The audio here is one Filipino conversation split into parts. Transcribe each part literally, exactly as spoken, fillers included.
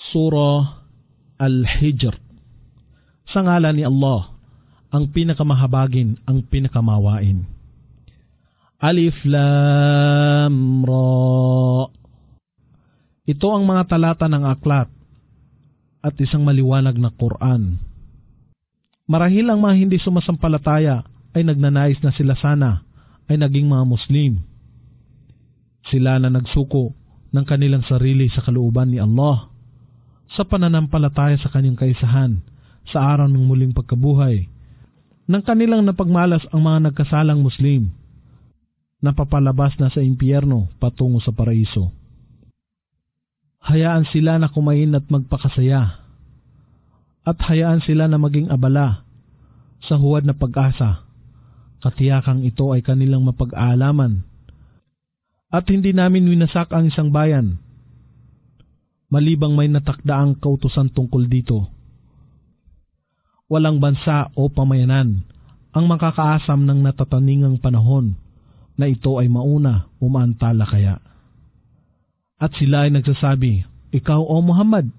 Surah Al-Hijr. Sa ngalan ni Allah, ang pinakamahabagin, ang pinakamawain. Alif Lam Ra. Ito ang mga talata ng aklat at isang maliwanag na Quran. Marahil ang mga hindi sumasampalataya ay nagnanais na sila sana ay naging mga Muslim. Sila na nagsuko ng kanilang sarili sa kalooban ni Allah sa pananampalataya sa kanyang kaisahan sa araw ng muling pagkabuhay. Nang kanilang napagmalas ang mga nagkasalang Muslim, napapalabas na sa impyerno patungo sa paraiso. Hayaan sila na kumain at magpakasaya, at hayaan sila na maging abala sa huwad na pag-asa. Katiyakang ito ay kanilang mapag-aalaman, at hindi namin winasak ang isang bayan, malibang may natakdaang kautusan tungkol dito. Walang bansa o pamayanan ang makakaasam ng natataningang panahon na ito ay mauna o maantala kaya. At sila ay nagsasabi, ikaw o Muhammad,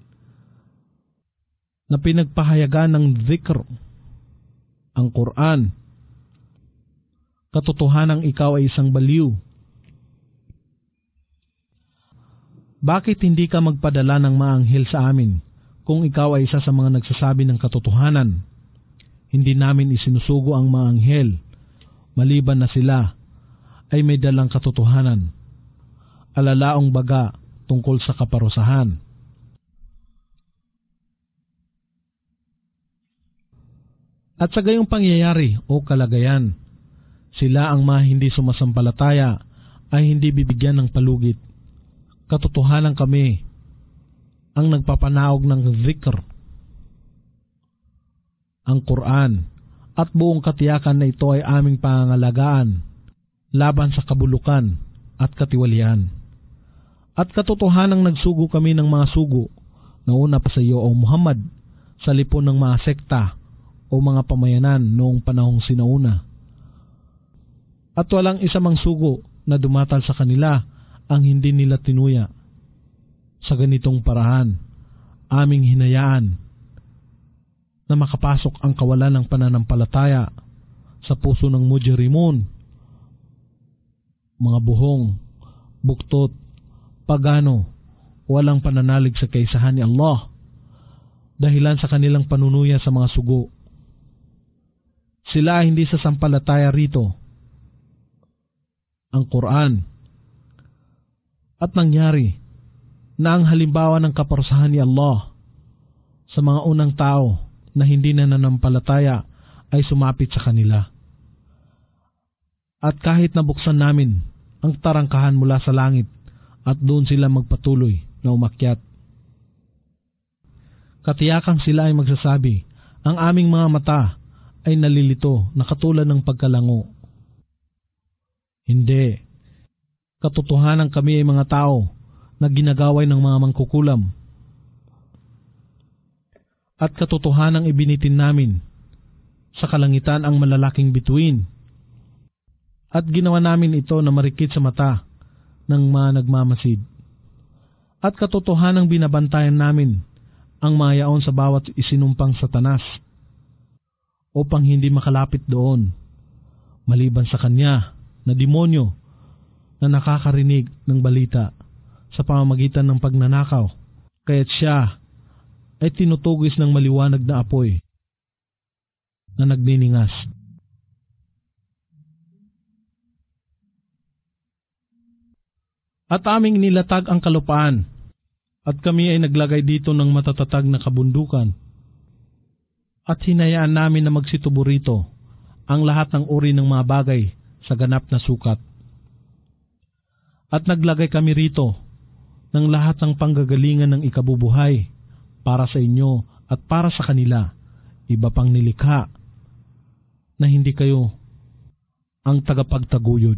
na pinagpahayagan ng dhikr, ang Quran, katotohanang ikaw ay isang baliw. Bakit hindi ka magpadala ng mga anghel sa amin kung ikaw ay isa sa mga nagsasabi ng katotohanan? Hindi namin isinusugo ang mga anghel, maliban na sila ay may dalang katotohanan. Alalaong baga tungkol sa kaparusahan. At sa gayong pangyayari o kalagayan, sila ang mga hindi sumasampalataya ay hindi bibigyan ng palugit. Katotohanan kami ang nagpapanaog ng dhikr, ang Quran, at buong katiyakan na ito ay aming pangangalagaan laban sa kabulukan at katiwalian. At katotohanang nagsugo kami ng mga sugo na una pa sa iyo o Muhammad sa lipon ng mga sekta o mga pamayanan noong panahong sinauna. At walang isa mang sugo na dumatal sa kanila ang hindi nila tinuya. Sa ganitong parahan, aming hinayaan na makapasok ang kawalan ng pananampalataya sa puso ng mujrimun, mga buhong, buktot, pagano, walang pananalig sa kaisahan ni Allah dahilan sa kanilang panunuya sa mga sugo. Sila hindi sasampalataya rito, ang Quran, at nangyari na ang halimbawa ng kaparusahan ni Allah sa mga unang tao na hindi na nanampalataya ay sumapit sa kanila. At kahit nabuksan namin ang tarangkahan mula sa langit at doon sila magpatuloy na umakyat, katiyakang sila ay magsasabi, ang aming mga mata ay nalilito na katulad ng pagkalango. Hindi. Katotohanan kami ay mga tao na ginagaway ng mga mangkukulam. At katotohanang ibinitin namin sa kalangitan ang malalaking bituin. At ginawa namin ito na marikit sa mata ng mga nagmamasid. At katotohanang binabantayan namin ang mga yaon sa bawat isinumpang satanas upang hindi makalapit doon, maliban sa kanya na demonyo na nakakarinig ng balita sa pamamagitan ng pagnanakaw, kaya't siya ay tinutugis ng maliwanag na apoy na nagniningas. At aming nilatag ang kalupaan, at kami ay naglagay dito ng matatatag na kabundukan. At hinayaan namin na magsitubo rito ang lahat ng uri ng mga bagay sa ganap na sukat. At naglagay kami rito ng lahat ng panggagalingan ng ikabubuhay para sa inyo at para sa kanila, iba pang nilikha na hindi kayo ang tagapagtaguyod.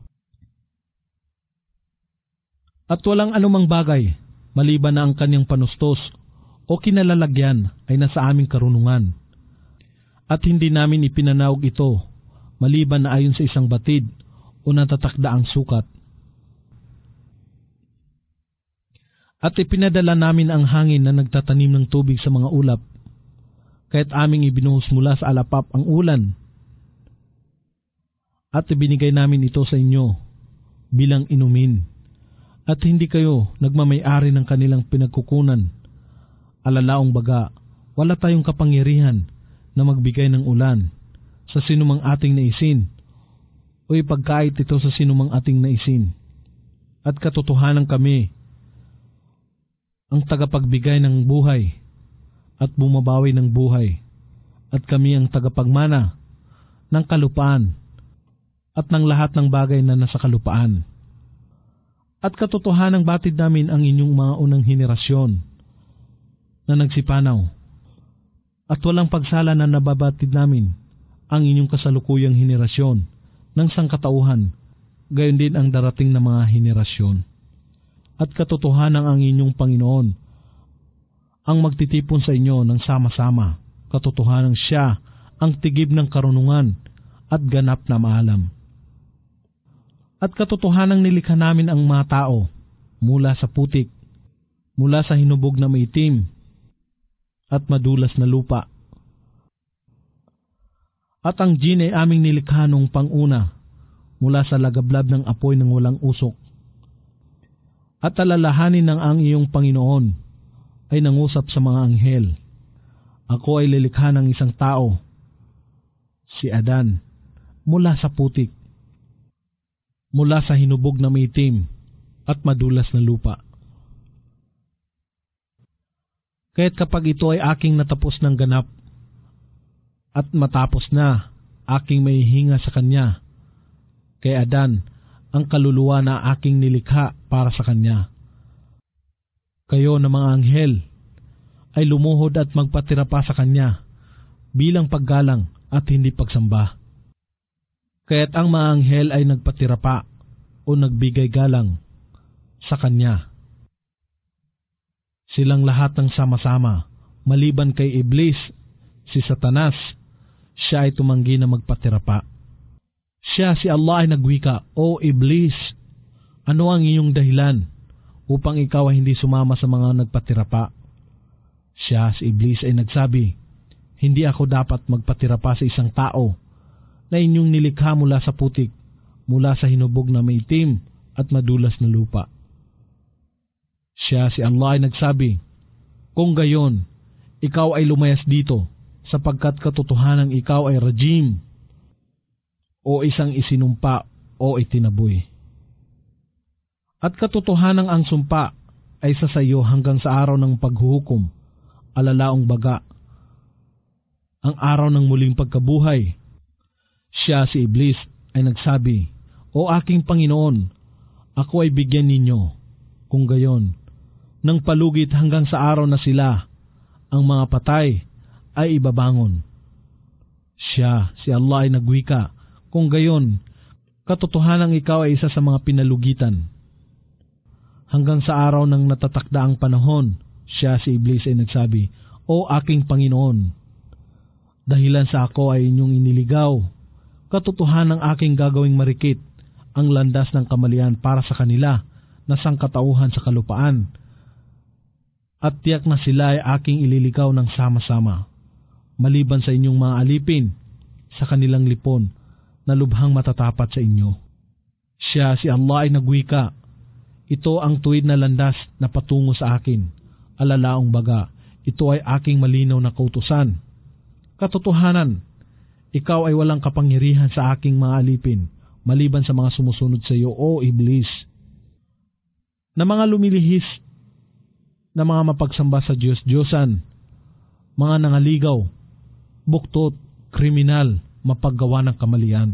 At walang anumang bagay maliban na ang kanyang panustos o kinalalagyan ay nasa aming karunungan. At hindi namin ipinanaog ito maliban na ayon sa isang batid o natatakdaang sukat. At ipinadala namin ang hangin na nagtatanim ng tubig sa mga ulap, kaya't aming ibinuhos mula sa alapap ang ulan. At ibinigay namin ito sa inyo bilang inumin, at hindi kayo nagmamay-ari ng kanilang pinagkukunan. Alalaong baga, wala tayong kapangyarihan na magbigay ng ulan sa sinumang ating naisin o ipagkait ito sa sinumang ating naisin. At katotohanan kami ang tagapagbigay ng buhay at bumabawi ng buhay, at kami ang tagapagmana ng kalupaan at ng lahat ng bagay na nasa kalupaan. At katotohanang batid namin ang inyong mga unang henerasyon na nagsipanaw, at walang pagsala na nababatid namin ang inyong kasalukuyang henerasyon ng sangkatauhan, gayon din ang darating na mga henerasyon. At katotohanan ang inyong Panginoon ang magtitipon sa inyo ng sama-sama. Katotohanan siya ang tigib ng karunungan at ganap na maalam. At katotohanan nilikha namin ang mga tao mula sa putik, mula sa hinubog na maitim at madulas na lupa. At ang jin ay aming nilikha nung panguna mula sa lagablab ng apoy ng walang usok. At alalahanin ng ang iyong Panginoon ay nangusap sa mga anghel, ako ay lilikha ng isang tao, si Adan, mula sa putik, mula sa hinubog na maitim at madulas na lupa. Kaya't kapag ito ay aking natapos ng ganap at matapos na, aking maihinga sa kanya, kay Adan, ang kaluluwa na aking nilikha para sa kanya. Kayo na mga anghel ay lumuhod at magpatira pa sa kanya bilang paggalang at hindi pagsamba. Kaya't ang mga anghel ay nagpatira pa o nagbigay galang sa kanya. Silang lahat ng sama-sama, maliban kay Iblis, si Satanas, siya ay tumanggi na magpatira pa. Siya si Allah ay nagwika, O Iblis, ano ang iyong dahilan upang ikaw ay hindi sumama sa mga nagpatira pa? Siya si Iblis ay nagsabi, hindi ako dapat magpatira pa sa isang tao na inyong nilikha mula sa putik, mula sa hinubog na maitim at madulas na lupa. Siya si Allah ay nagsabi, kung gayon, ikaw ay lumayas dito, sapagkat katotohanan ikaw ay rajim, o isang isinumpa o itinaboy. At katotohanan ang sumpa ay sa sayo hanggang sa araw ng paghuhukom, alalaong baga, ang araw ng muling pagkabuhay. Siya si Iblis ay nagsabi, O aking Panginoon, ako ay bigyan ninyo, kung gayon, ng palugit hanggang sa araw na sila, ang mga patay ay ibabangon. Siya si Allah ay nagwika, kung gayon, katotohanang ikaw ay isa sa mga pinalugitan. Hanggang sa araw ng natatakdaang panahon, siya si Iblis ay nagsabi, O aking Panginoon, dahilan sa ako ay inyong iniligaw, katotohanang aking gagawing marikit ang landas ng kamalian para sa kanila na sangkatauhan sa kalupaan, at tiyak na sila ay aking ililigaw ng sama-sama, maliban sa inyong mga alipin sa kanilang lipon na lubhang matatapat sa inyo. Siya si Allah ay nagwika, ito ang tuwid na landas na patungo sa akin, alalaong baga, ito ay aking malinaw na kautusan. Katotohanan, ikaw ay walang kapangyarihan sa aking mga alipin, maliban sa mga sumusunod sa iyo, O Iblis, na mga lumilihis, na mga mapagsamba sa Diyos-Diyosan, mga nangaligaw, buktot, kriminal, mapaggawa ng kamalian.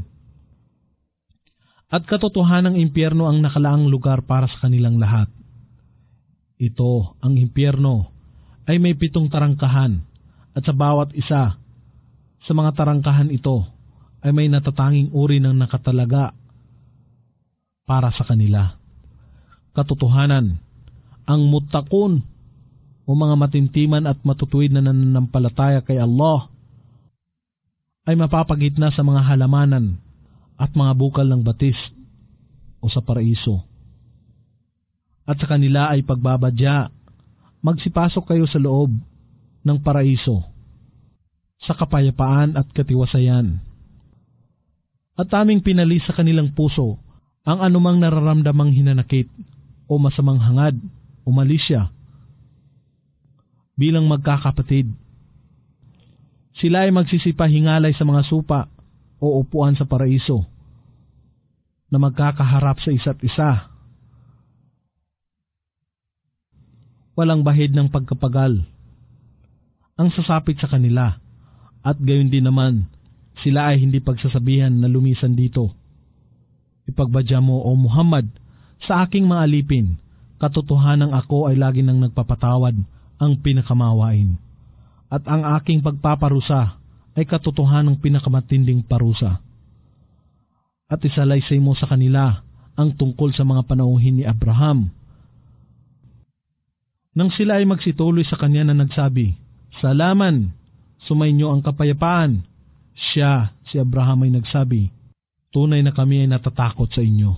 At katotohanang impyerno ang nakalaang lugar para sa kanilang lahat. Ito, ang impyerno, ay may pitong tarangkahan, at sa bawat isa sa mga tarangkahan ito ay may natatanging uri ng nakatalaga para sa kanila. Katotohanan, ang muttaqun o mga matintiman at matutuwid na nananampalataya kay Allah ay mapapagitna sa mga halamanan at mga bukal ng batis o sa paraiso. at sa kanila ay pagbabadya. Magsipasok kayo sa loob ng paraiso, sa kapayapaan at katiwasayan. At aming pinalis sa kanilang puso ang anumang nararamdamang hinanakit o masamang hangad o malisya. Bilang magkakapatid, sila ay magsisipahingalay sa mga supa o upuan sa paraiso na magkakaharap sa isa't isa. Walang bahid ng pagkapagal ang sasapit sa kanila, at gayon din naman sila ay hindi pagsasabihan na lumisan dito. Ipagbadya mo, O Muhammad, sa aking mga alipin, katotohanang ako ay lagi nang nagpapatawad ang pinakamawain, at ang aking pagpaparusa ay katotohanang pinakamatinding parusa. At isalaysay mo sa kanila ang tungkol sa mga panauhin ni Abraham. Nang sila ay magsituloy sa kanya na nagsabi, Salaman, sumainyo ang kapayapaan. Siya, si Abraham ay nagsabi, Tunay na kami ay natatakot sa inyo.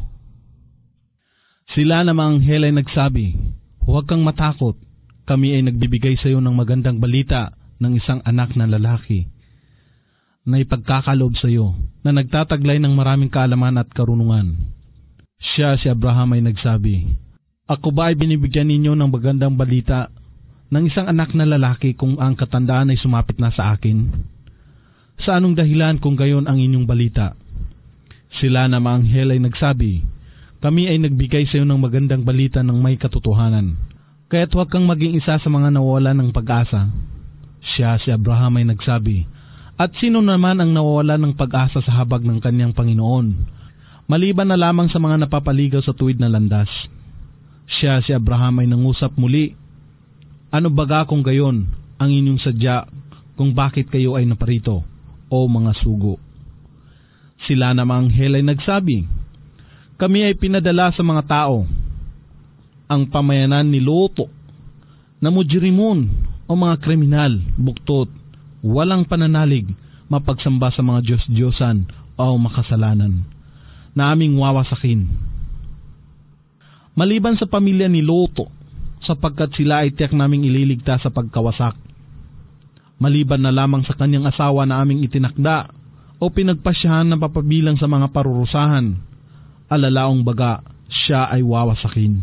Sila namang anghel ay nagsabi, Huwag kang matakot, kami ay nagbibigay sa iyo ng magandang balita ng isang anak na lalaki na ipagkakaloob sa iyo, na nagtataglay ng maraming kaalaman at karunungan. Siya, si Abraham ay nagsabi, Ako ba ay binibigyan ninyo ng magandang balita ng isang anak na lalaki kung ang katandaan ay sumapit na sa akin? Sa anong dahilan kung gayon ang inyong balita? Sila na mga anghel ay nagsabi, Kami ay nagbigay sa iyo ng magandang balita ng may katotohanan, kaya't huwag kang maging isa sa mga nawawala ng pag-asa. Siya, si Abraham ay nagsabi, At sino naman ang nawawala ng pag-asa sa habag ng kanyang Panginoon, maliban na lamang sa mga napapaligaw sa tuwid na landas? Siya, si Abraham ay nangusap muli, Ano baga kung gayon ang inyong sadya kung bakit kayo ay naparito, o mga sugo? Sila na mga anghel ay nagsabi, Kami ay pinadala sa mga tao, ang pamayanan ni Loto, na mujrimun o mga kriminal, buktot, walang pananalig, mapagsamba sa mga Diyos-Diyosan o makasalanan, na aming wawasakin. Maliban sa pamilya ni Loto, sapagkat sila ay tiyak naming ililigtas sa pagkawasak. Maliban na lamang sa kanyang asawa na aming itinakda o pinagpasyahan na papabilang sa mga parurusahan, alalaong baga siya ay wawasakin.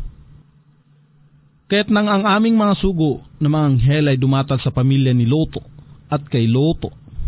Kaya't nang ang aming mga sugo na mga anghel ay dumatag sa pamilya ni Loto at kay Loto,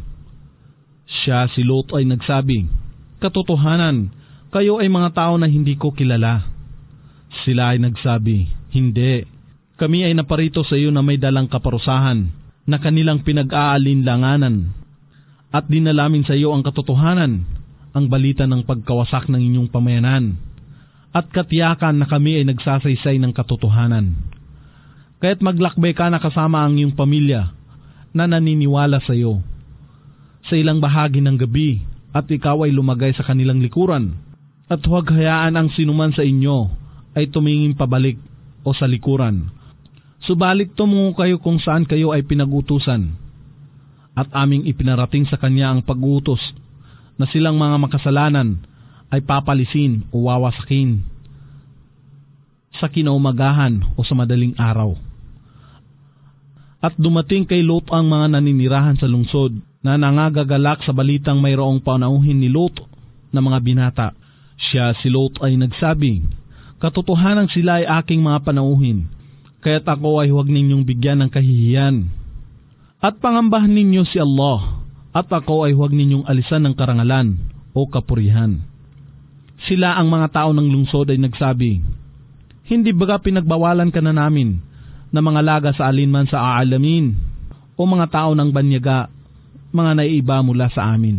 siya, si Loto ay nagsabi, Katotohanan, kayo ay mga tao na hindi ko kilala. Sila ay nagsabi, Hindi, kami ay naparito sa iyo na may dalang kaparusahan na kanilang pinag-aalinlanganan, at dinalamin sa iyo ang katotohanan, ang balita ng pagkawasak ng inyong pamayanan, at katiyakan na kami ay nagsasaysay ng katotohanan. Kaya't maglakbay ka na kasama ang iyong pamilya na naniniwala sa iyo sa ilang bahagi ng gabi, at ikaw ay lumagay sa kanilang likuran, at huwag hayaan ang sinuman sa inyo ay tumingin pabalik o sa likuran. Subalit tumungo kayo kung saan kayo ay pinag-utusan, at aming ipinarating sa kanya ang pag-utos na silang mga makasalanan ay papalisin o wawasakin sa kinaumagahan o sa madaling araw. At dumating kay Lot ang mga naninirahan sa lungsod na nangagagalak sa balitang mayroong panauhin ni Lot na mga binata. Siya, si Lot ay nagsabi, Katotohanan sila ay aking mga panauhin, kaya't ako ay huwag ninyong bigyan ng kahihiyan. At pangambahan ninyo si Allah, at ako ay huwag ninyong alisan ng karangalan o kapurihan. Sila ang mga tao ng lungsod ay nagsabi, Hindi baga pinagbawalan ka na namin na mga laga sa alinman sa aalamin o mga tao ng banyaga, mga naiiba mula sa amin?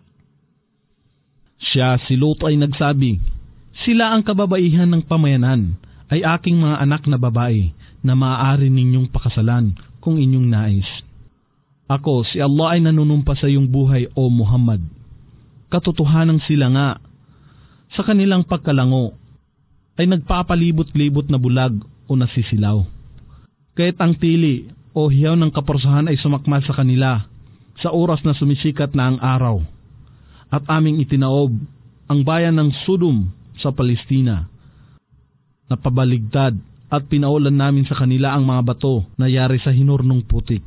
Siya, si Lot ay nagsabi, Sila ang kababaihan ng pamayanan, ay aking mga anak na babae na maaari ninyong pakasalan kung inyong nais. Ako, si Allah ay nanunumpa sa iyong buhay, O Muhammad. Katotohanan sila nga, sa kanilang pagkalango, ay nagpapalibot-libot na bulag o nasisilaw. Kaya't ang tili o hiyaw ng kaparusahan ay sumakmal sa kanila sa oras na sumisikat na ang araw. At aming itinaob ang bayan ng Sodom sa Palestina, napabaligtad at pinaulan namin sa kanila ang mga bato na yari sa hinurnong putik.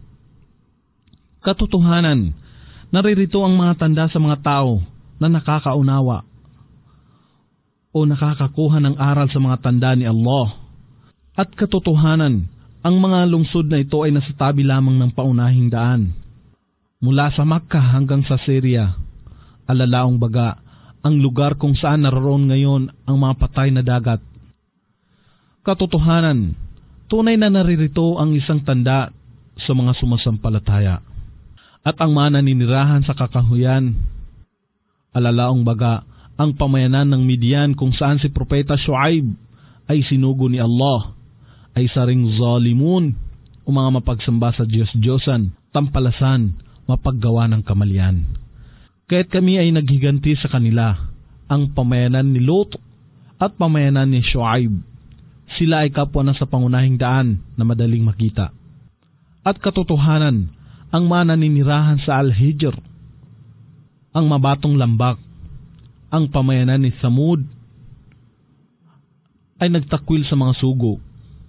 Katotohanan, naririto ang mga tanda sa mga tao na nakakaunawa o nakakakuha ng aral sa mga tanda ni Allah. At katotohanan, ang mga lungsod na ito ay nasa tabi lamang ng paunahing daan. Mula sa Makkah hanggang sa Syria, alalaong baga, ang lugar kung saan naroon ngayon ang mga patay na dagat. Katotohanan, tunay na naririto ang isang tanda sa mga sumasampalataya. At ang mga naninirahan sa kakahuyan, alalaong baga, ang pamayanan ng Midian kung saan si Propeta Shuaib ay sinugo ni Allah, ay saring zalimun o mga mapagsamba sa Diyos-Diyosan, tampalasan, mapaggawa ng kamalian. Kaya't kami ay naghiganti sa kanila, ang pamayanan ni Lot at pamayanan ni Shuaib. Sila ay kapwa na sa pangunahing daan na madaling makita. At katotohanan, ang mga naninirahan sa Al-Hijr, ang mabatong lambak, ang pamayanan ni Thamud, ay nagtakwil sa mga sugo.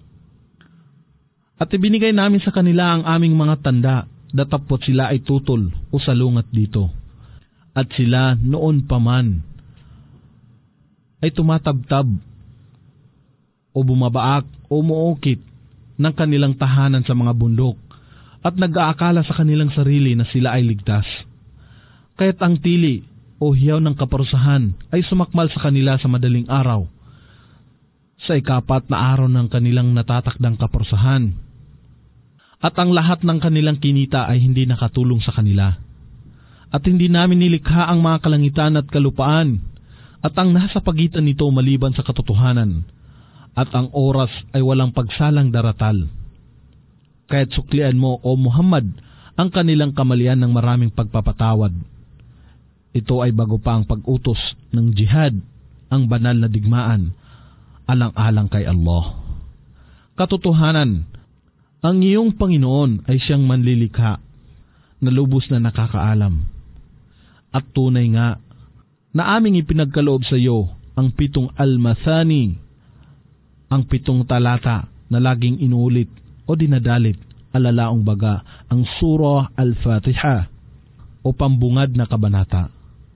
At ibinigay namin sa kanila ang aming mga tanda, datapot sila ay tutol o salungat dito. At sila noon pa man ay tumatabtab o bumabaak o umuukit ng kanilang tahanan sa mga bundok at nag-aakala sa kanilang sarili na sila ay ligtas. Kaya't ang tili o hiyaw ng kaparusahan ay sumakmal sa kanila sa madaling araw, sa ikapat na araw ng kanilang natatakdang kaparusahan. At ang lahat ng kanilang kinita ay hindi nakatulong sa kanila. At hindi namin nilikha ang mga kalangitan at kalupaan, at ang nasa pagitan nito maliban sa katotohanan, at ang oras ay walang pagsalang daratal. Kaya't suklian mo, O Muhammad, ang kanilang kamalian ng maraming pagpapatawad. Ito ay bago pa ang pag-utos ng jihad, ang banal na digmaan, alang-alang kay Allah. Katotohanan, ang iyong Panginoon ay siyang manlilikha, na lubos na nakakaalam. At tunay nga, na aming ipinagkaloob sa iyo ang pitong al-mathani, ang pitong talata na laging inuulit o dinadalit, alalaong baga, ang Surah Al-Fatiha o pambungad na kabanata.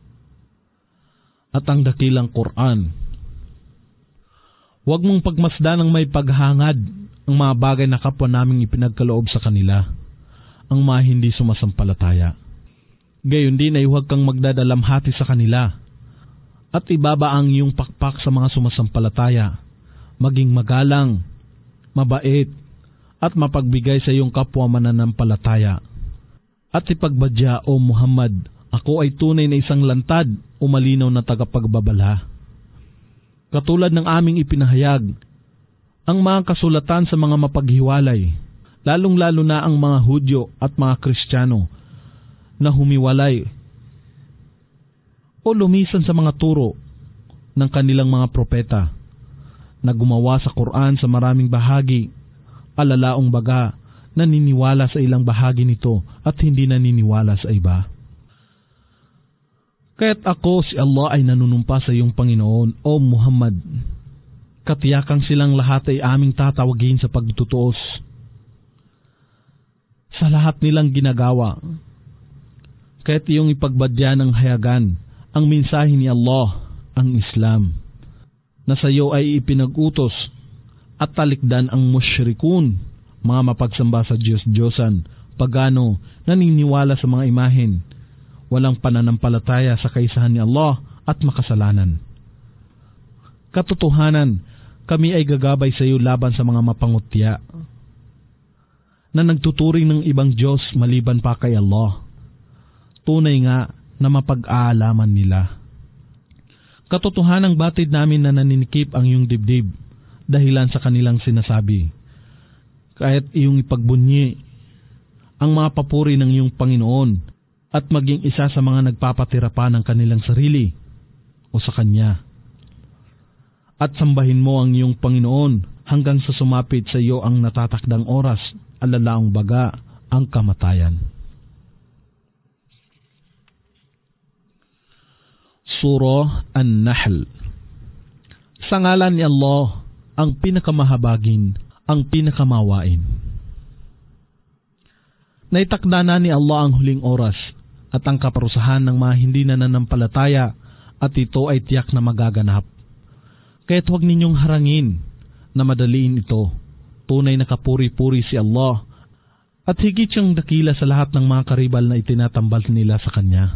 At ang dakilang Quran. Huwag mong pagmasdan ng may paghangad ang mga bagay na kapwa naming ipinagkaloob sa kanila, ang mga hindi sumasampalataya. Gayon din ay huwag kang magdadalamhati sa kanila, at ibaba ang iyong pakpak sa mga sumasampalataya, maging magalang, mabait, at mapagbigay sa iyong kapwa mananampalataya. At ipagbadya, O Muhammad, ako ay tunay na isang lantad o malinaw na tagapagbabala. Katulad ng aming ipinahayag, ang mga kasulatan sa mga mapaghiwalay, lalong-lalo na ang mga Hudyo at mga Kristiyano na humiwalay o lumisan sa mga turo ng kanilang mga propeta na gumawa sa Quran sa maraming bahagi, alalaong baga, naniniwala sa ilang bahagi nito at hindi naniniwala sa iba. Kaya't ako si Allah ay nanunumpa sa iyong Panginoon, O Muhammad, katiyakang silang lahat ay aming tatawagin sa pagtutuos sa lahat nilang ginagawa. Kaya't iyong ipagbadya ng hayagan ang mensahe ni Allah, ang Islam, na sa iyo ay ipinag-utos, at talikdan ang musyrikun, mga mapagsamba sa Diyos-Diyosan, pagano, naniniwala sa mga imahen, walang pananampalataya sa kaisahan ni Allah at makasalanan. Katotohanan, kami ay gagabay sa iyo laban sa mga mapangutya na nagtuturing ng ibang Diyos maliban pa kay Allah. Tunay nga na mapag-aalaman nila. Katotohanang batid namin na naninikip ang iyong dibdib dahilan sa kanilang sinasabi. Kahit iyong ipagbunyi ang mga papuri ng iyong Panginoon at maging isa sa mga nagpapatira pa ng kanilang sarili o sa Kanya. At sambahin mo ang iyong Panginoon hanggang sa sumapit sa iyo ang natatakdang oras, alalaong baga, ang kamatayan. Surah An-Nahl. Sa ngalan ni Allah, ang pinakamahabagin, ang pinakamawain. Naitakda na ni Allah ang huling oras at ang kaparusahan ng mga hindi nananampalataya at ito ay tiyak na magaganap. Kaya't huwag ninyong harangin na madaliin ito. Tunay na kapuri-puri si Allah at higit siyang dakila sa lahat ng mga karibal na itinatambal nila sa Kanya.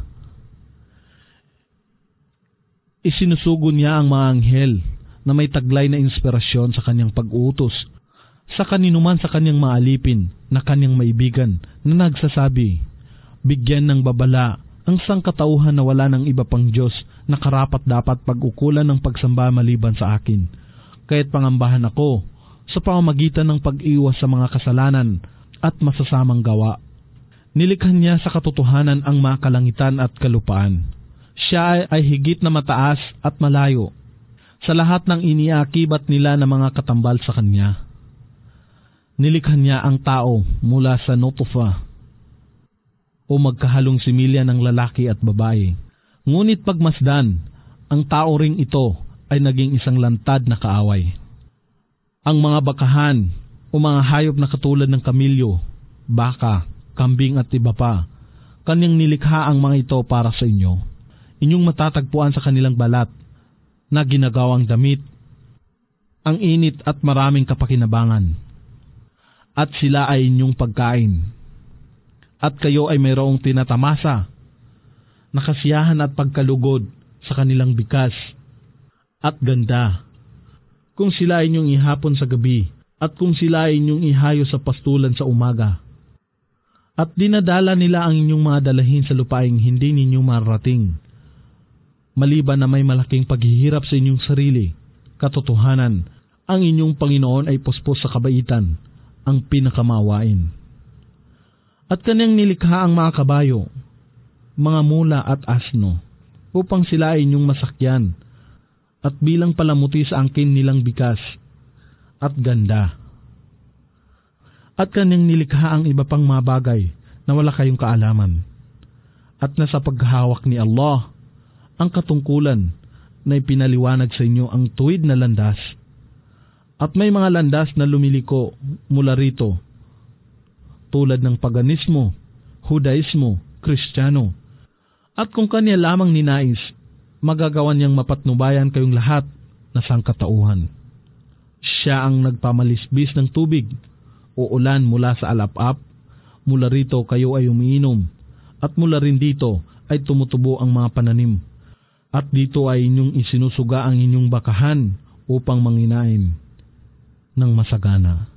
Isinusugo niya ang mga anghel na may taglay na inspirasyon sa Kanyang pag-uutos sa kaninuman sa Kanyang maalipin na Kanyang maibigan na nagsasabi, bigyan ng babala ang sangkatauhan na wala ng iba pang Diyos na karapat dapat pag-ukulan ng pagsamba maliban sa akin. Kaya't pangambahan ako sa pamamagitan ng pag-iwas sa mga kasalanan at masasamang gawa. Nilikhan niya sa katotohanan ang mga kalangitan at kalupaan. Siya ay, ay higit na mataas at malayo sa lahat ng iniakibat nila na mga katambal sa Kanya. Nilikhan niya ang tao mula sa nutfa o magkahalong similya ng lalaki at babae. Ngunit pagmasdan, ang tao ring ito ay naging isang lantad na kaaway. Ang mga bakahan o mga hayop na katulad ng kamilyo, baka, kambing at iba pa, Kanyang nilikha ang mga ito para sa inyo. Inyong matatagpuan sa kanilang balat na ginagawang damit, ang init at maraming kapakinabangan. At sila ay inyong pagkain. At kayo ay mayroong tinatamasa, nakasiyahan at pagkalugod sa kanilang bikas at ganda. Kung sila ay inyong ihapon sa gabi, at kung sila ay inyong ihayo sa pastulan sa umaga, at dinadala nila ang inyong mga dalahin sa lupaing hindi ninyo mararating, maliban na may malaking paghihirap sa inyong sarili, katotohanan, ang inyong Panginoon ay puspos sa kabaitan, ang pinakamawain. At Kanyang nilikha ang mga kabayo, mga mula at asno, upang sila ay inyong masakyan, at bilang palamuti sa angkin nilang bikas, at ganda. At Kanyang nilikha ang iba pang mga bagay na wala kayong kaalaman, at nasa paghahawak ni Allah ang katungkulan na ipinaliwanag sa inyo ang tuwid na landas, at may mga landas na lumiliko mula rito, tulad ng paganismo, Hudaismo, Kristiyano. At kung Kanya lamang ninais, magagawan niyang mapatnubayan kayong lahat na sangkatauhan. Siya ang nagpamalisbis ng tubig o ulan mula sa alap-ap, mula rito kayo ay umiinom, at mula rin dito ay tumutubo ang mga pananim, at dito ay inyong isinusuga ang inyong bakahan upang manginain ng masagana.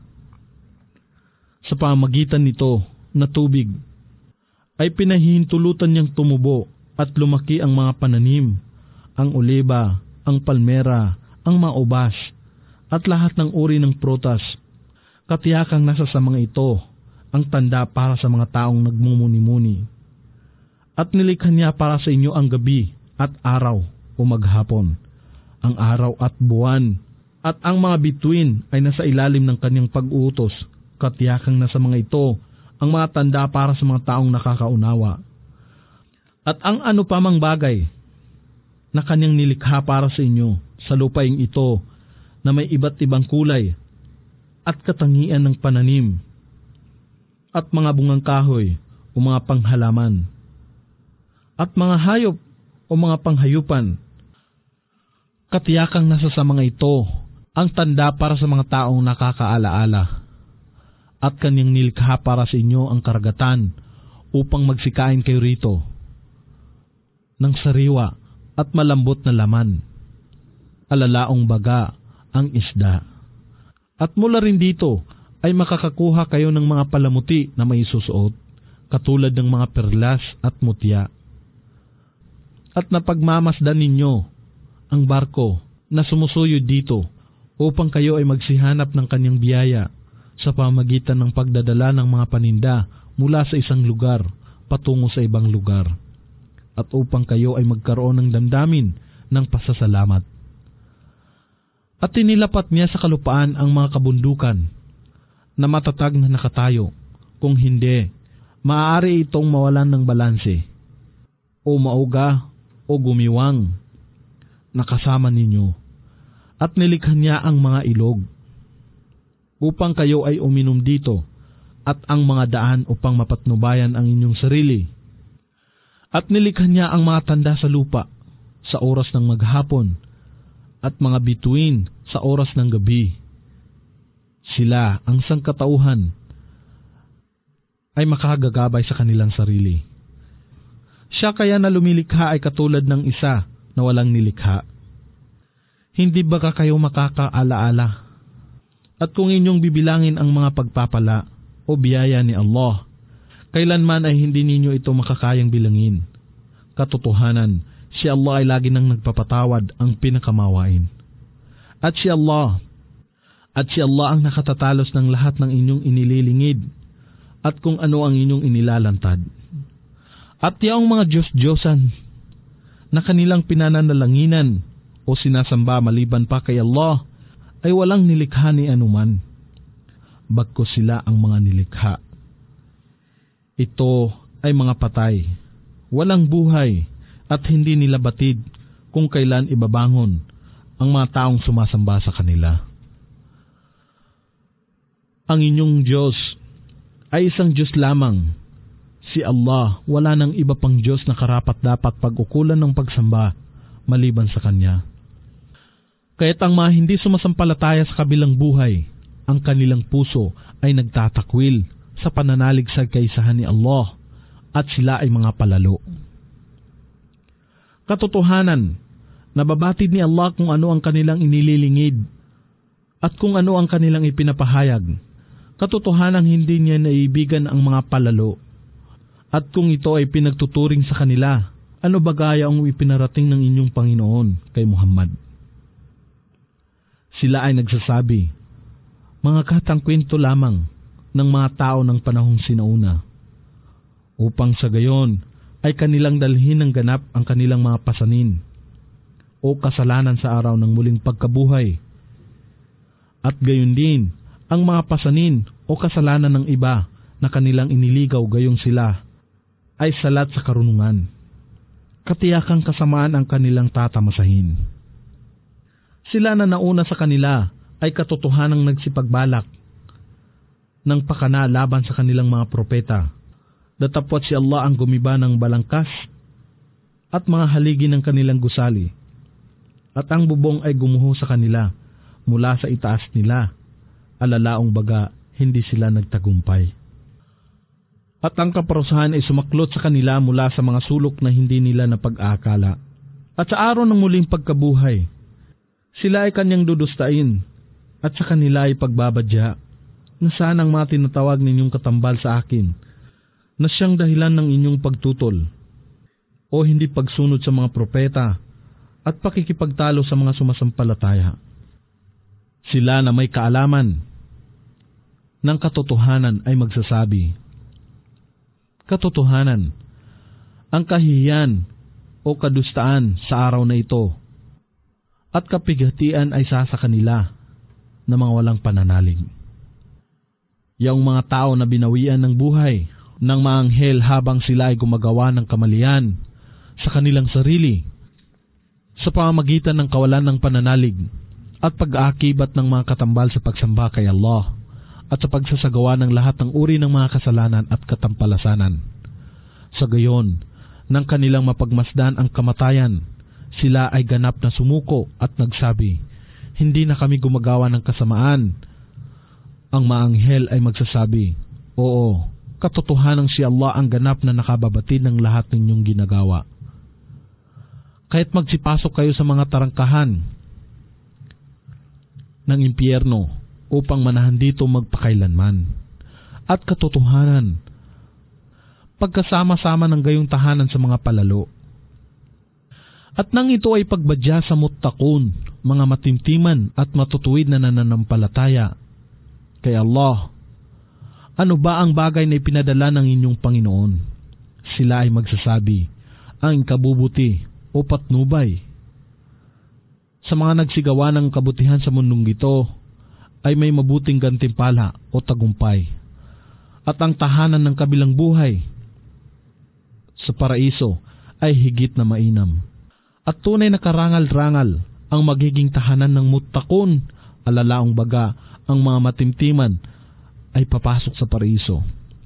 Sa pamagitan nito na tubig, ay pinahihintulutan niyang tumubo at lumaki ang mga pananim, ang oliba, ang palmera, ang maubas, at lahat ng uri ng prutas. Katiyakang nasa sa mga ito ang tanda para sa mga taong nagmumuni-muni. At nilikha niya para sa inyo ang gabi at araw o maghapon, ang araw at buwan, at ang mga bituin ay nasa ilalim ng Kanyang pag-uutos. Katiyakang nasa mga ito ang mga tanda para sa mga taong nakakaunawa. At ang ano pa mang bagay na Kanyang nilikha para sa inyo sa lupaing ito na may iba't ibang kulay at katangian ng pananim at mga bungang kahoy o mga panghalaman at mga hayop o mga panghayupan. Katiyakang nasa sa mga ito ang tanda para sa mga taong nakakaalaala, at Kanyang nilikha para sa inyo ang karagatan upang magsikain kayo rito ng sariwa at malambot na laman, alalaong baga ang isda. At mula rin dito ay makakakuha kayo ng mga palamuti na may susuot, katulad ng mga perlas at mutya. At napagmamasdan ninyo ang barko na sumusuyod dito upang kayo ay magsihanap ng Kanyang biyaya sa pamagitan ng pagdadala ng mga paninda mula sa isang lugar patungo sa ibang lugar, at upang kayo ay magkaroon ng damdamin ng pasasalamat. At tinilapat niya sa kalupaan ang mga kabundukan na matatag na nakatayo. Kung hindi, maaari itong mawalan ng balanse o mauga o gumiwang na kasama ninyo. At nilikha niya ang mga ilog upang kayo ay uminom dito, at ang mga daan upang mapatnubayan ang inyong sarili. At nilikha niya ang mga tanda sa lupa sa oras ng maghapon at mga bituin sa oras ng gabi. Sila, ang sangkatauhan, ay makagagabay sa kanilang sarili. Siya kaya na lumilikha ay katulad ng isa na walang nilikha. Hindi ba kayo makakaalaala? At kung inyong bibilangin ang mga pagpapala o biyaya ni Allah, kailanman ay hindi ninyo ito makakayang bilangin. Katotohanan, si Allah ay lagi nang nagpapatawad, ang pinakamawain. At si Allah, at si Allah ang nakatatalos ng lahat ng inyong inililingid at kung ano ang inyong inilalantad. At yaong mga Diyos-Diyosan na kanilang pinananalanginan o sinasamba maliban pa kay Allah ay walang nilikha ni anuman, bagkus sila ang mga nilikha. Ito ay mga patay, walang buhay, at hindi nila batid kung kailan ibabangon ang mga taong sumasamba sa kanila. Ang inyong Diyos ay isang Diyos lamang, si Allah. Wala nang iba pang Diyos na karapat-dapat pag-ukulan ng pagsamba maliban sa Kanya. Kaya't ang mga hindi sumasampalataya sa kabilang buhay, ang kanilang puso ay nagtatakwil sa pananalig sa kaisahan ni Allah, at sila ay mga palalo. Katotohanan, nababatid ni Allah kung ano ang kanilang inililingid at kung ano ang kanilang ipinapahayag. Katotohanan, hindi niya naibigan ang mga palalo. At kung ito ay pinagtuturing sa kanila, ano ba gaya ang ipinarating ng inyong Panginoon kay Muhammad? Sila ay nagsasabi, mga katang kwento lamang ng mga tao ng panahong sinauna, upang sa gayon ay kanilang dalhin ng ganap ang kanilang mga pasanin o kasalanan sa araw ng muling pagkabuhay. At gayon din ang mga pasanin o kasalanan ng iba na kanilang iniligaw, gayong sila ay salat sa karunungan. Katiyakang kasamaan ang kanilang tatamasahin. Sila na nauna sa kanila ay katotohanang nagsipagbalak ng pakana laban sa kanilang mga propeta. Datapwat si Allah ang gumiba ng balangkas at mga haligi ng kanilang gusali, at ang bubong ay gumuho sa kanila mula sa itaas nila. Alalaong baga, hindi sila nagtagumpay. At ang kaparusahan ay sumaklot sa kanila mula sa mga sulok na hindi nila napag-aakala. At sa araw ng muling pagkabuhay, sila ay kanyang dudustain, at sa kanila ay pagbabadya, na saan ang mga tinatawag ninyong katambal sa akin, na siyang dahilan ng inyong pagtutol, o hindi pagsunod sa mga propeta, at pakikipagtalo sa mga sumasampalataya. Sila na may kaalaman ng katotohanan ay magsasabi, katotohanan, ang kahihiyan o kadustaan sa araw na ito at kapighatian ay sa kanila na mga walang pananalig. Yung mga tao na binawian ng buhay ng mga anghel habang sila ay gumagawa ng kamalian sa kanilang sarili sa pamamagitan ng kawalan ng pananalig at pag-aakibat ng mga katambal sa pagsamba kay Allah at sa pagsasagawa ng lahat ng uri ng mga kasalanan at katampalasanan. Sa gayon, nang kanilang mapagmasdan ang kamatayan, sila ay ganap na sumuko at nagsabi, hindi na kami gumagawa ng kasamaan. Ang mga anghel ay magsasabi, oo, katotohanan si Allah ang ganap na nakababatid ng lahat ninyong ginagawa. Kahit magsipasok kayo sa mga tarangkahan ng impyerno upang manahan dito magpakailanman. At katotohanan, pagkasama-sama ng gayong tahanan sa mga palalo. At nang ito ay pagbadya sa muttaqun, mga matimtiman at matutuwid na nananampalataya kay Allah, ano ba ang bagay na ipinadala ng inyong Panginoon? Sila ay magsasabi, ang kabubuti o patnubay. Sa mga nagsigawa ng kabutihan sa mundong ito, ay may mabuting gantimpala o tagumpay. At ang tahanan ng kabilang buhay sa paraiso ay higit na mainam. At tunay na karangal-rangal ang magiging tahanan ng muttaqun, alalaong baga ang mga matimtiman ay papasok sa paraiso.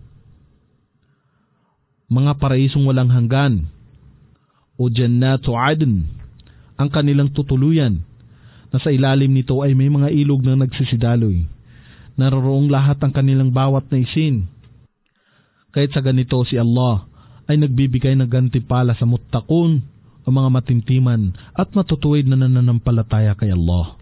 Mga paraisong walang hanggan o Jannatu Adn ang kanilang tutuluyan, na sa ilalim nito ay may mga ilog na nagsisidaloy. Naroroong lahat ang kanilang bawat na isin. Kahit sa ganito si Allah ay nagbibigay ng gantimpala sa muttaqun o mga matimtiman at matutuwid na nananampalataya kay Allah.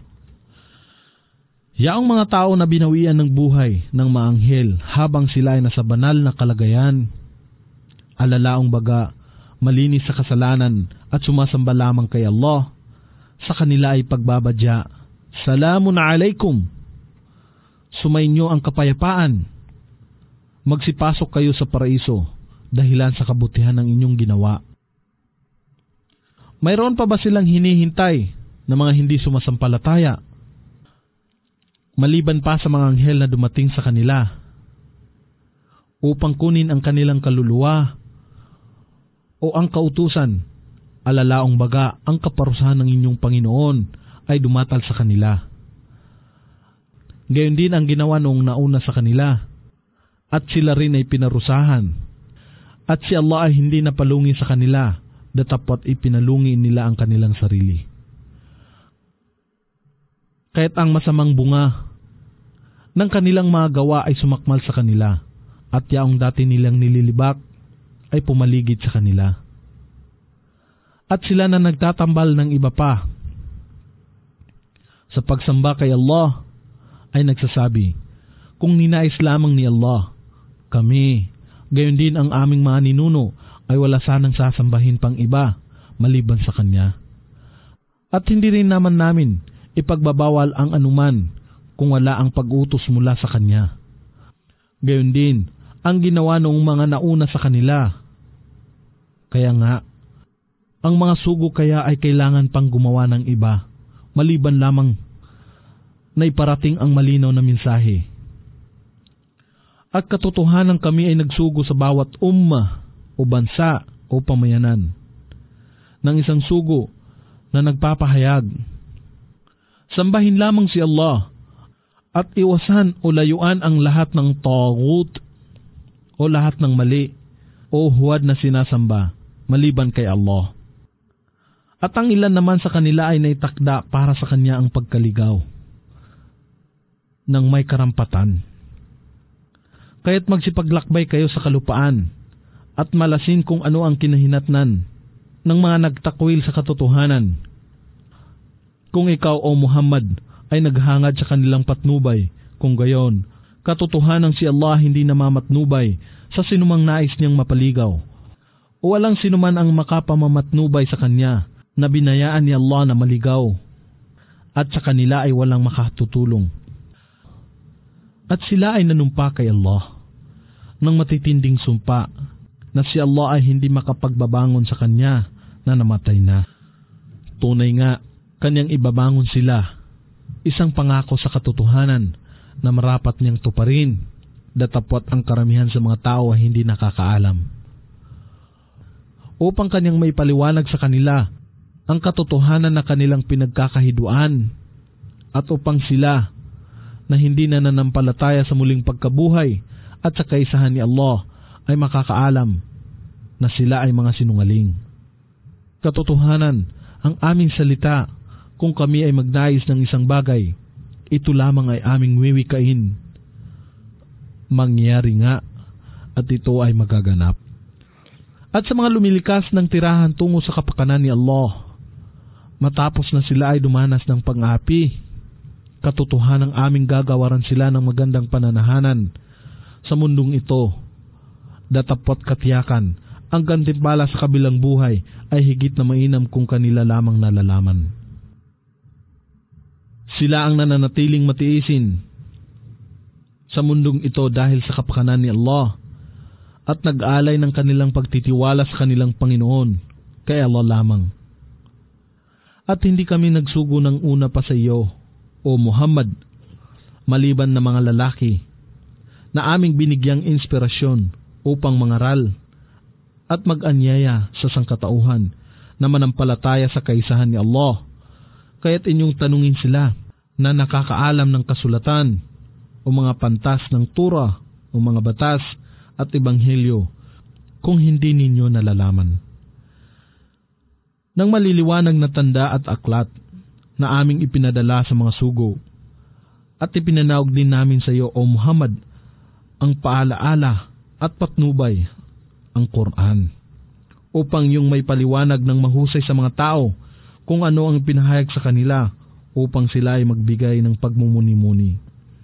Yaong mga tao na binawian ng buhay ng maanghel habang sila ay nasa banal na kalagayan, alalaong baga, malinis sa kasalanan at sumasamba lamang kay Allah, sa kanila ay pagbabadya, "Salamun alaikum." Sumainyo ang kapayapaan. Magsipasok kayo sa paraiso dahilan sa kabutihan ng inyong ginawa. Mayroon pa ba silang hinihintay na mga hindi sumasampalataya, maliban pa sa mga anghel na dumating sa kanila upang kunin ang kanilang kaluluwa o ang kautusan? Alalaong baga ang kaparusahan ng inyong Panginoon ay dumatal sa kanila. Gayon din ang ginawa noong nauna sa kanila, at sila rin ay pinarusahan. At si Allah ay hindi napalungi sa kanila, datapwat ipinalungi nila ang kanilang sarili. Kaya't ang masamang bunga ng kanilang mga gawa ay sumakmal sa kanila, at yaong dati nilang nililibak ay pumaligid sa kanila. At sila na nagtatambal ng iba pa sa pagsamba kay Allah ay nagsasabi, kung ninais lamang ni Allah kami, gayon din ang aming mga ninuno, ay wala sanang sasambahin pang iba maliban sa Kanya. At hindi rin naman namin ipagbabawal ang anuman kung wala ang pag-utos mula sa Kanya. Gayon din ang ginawa noong mga nauna sa kanila. Kaya nga, ang mga sugo kaya ay kailangan pang gumawa ng iba, maliban lamang na iparating ang malinaw na mensahe. At katotohanan kami ay nagsugo sa bawat umma o bansa o pamayanan ng isang sugo na nagpapahayag, sambahin lamang si Allah at iwasan o layuan ang lahat ng taghut o lahat ng mali o huwad na sinasamba maliban kay Allah. At ang ilan naman sa kanila ay naitakda para sa Kanya ang pagkaligaw ng may karampatan. Kaya't magsipaglakbay kayo sa kalupaan at malasin kung ano ang kinahinatnan ng mga nagtakwil sa katotohanan. Kung ikaw o Muhammad ay naghangad sa kanilang patnubay, kung gayon, katotohanan si Allah hindi namamatnubay sa sinumang nais niyang mapaligaw, o walang sinuman ang makapamamatnubay sa Kanya na binayaan ni Allah na maligaw, at sa kanila ay walang makatutulong. At sila ay nanumpa kay Allah ng matitinding sumpa na si Allah ay hindi makapagbabangon sa Kanya na namatay na. Tunay nga, Kanyang ibabangon sila, isang pangako sa katotohanan na marapat niyang tuparin, datapwat ang karamihan sa mga tao ay hindi nakakaalam. Upang Kanyang may paliwanag sa kanila ang katotohanan na kanilang pinagkakahiduan, at upang sila na hindi na nanampalataya sa muling pagkabuhay at sa kaisahan ni Allah ay makakaalam na sila ay mga sinungaling. Katotohanan, ang aming salita, kung kami ay magnais ng isang bagay, ito lamang ay aming wiwikain. Mangyari nga, at ito ay magaganap. At sa mga lumilikas ng tirahan tungo sa kapakanan ni Allah, matapos na sila ay dumanas ng pang-api, katotohanan ang aming gagawaran sila ng magandang pananahanan sa mundong ito, datapwat katiyakan, ang gantimpala sa kabilang buhay ay higit na mainam kung kanila lamang nalalaman. Sila ang nananatiling matiisin sa mundong ito dahil sa kapakanan ni Allah at nag-alay ng kanilang pagtitiwala sa kanilang Panginoon kay Allah lamang. At hindi kami nagsugo ng una pa sa iyo, o Muhammad, maliban na mga lalaki na aming binigyang inspirasyon upang mangaral at mag-anyaya sa sangkatauhan na manampalataya sa kaisahan ni Allah Kaya't inyong tanungin sila na nakakaalam ng kasulatan o mga pantas ng Tura o mga batas at ebanghelyo kung hindi ninyo nalalaman. Nang maliliwanag na tanda at aklat na aming ipinadala sa mga sugo, at ipinanaog din namin sa iyo, O Muhammad, ang paalaala at patnubay, ang Quran, upang yung may paliwanag ng mahusay sa mga tao kung ano ang pinahayag sa kanila upang sila ay magbigay ng pagmumuni-muni.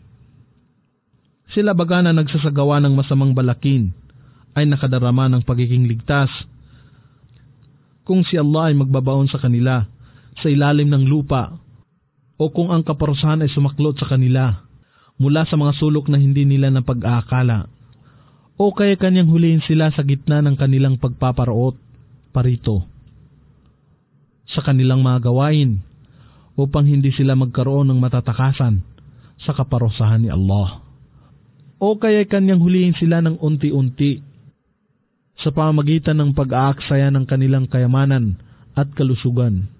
Sila baga na nagsasagawa ng masamang balakin ay nakadarama ng pagiging ligtas kung si Allah ay magbabaon sa kanila sa ilalim ng lupa o kung ang kaparusahan ay sumaklot sa kanila mula sa mga sulok na hindi nila napag-aakala o kaya kanyang huliin sila sa gitna ng kanilang pagpaparoot parito sa kanilang mga gawain upang hindi sila magkaroon ng matatakasan sa kaparusahan ni Allah o kaya kanyang huliin sila ng unti-unti sa pamamagitan ng pag-aaksaya ng kanilang kayamanan at kalusugan.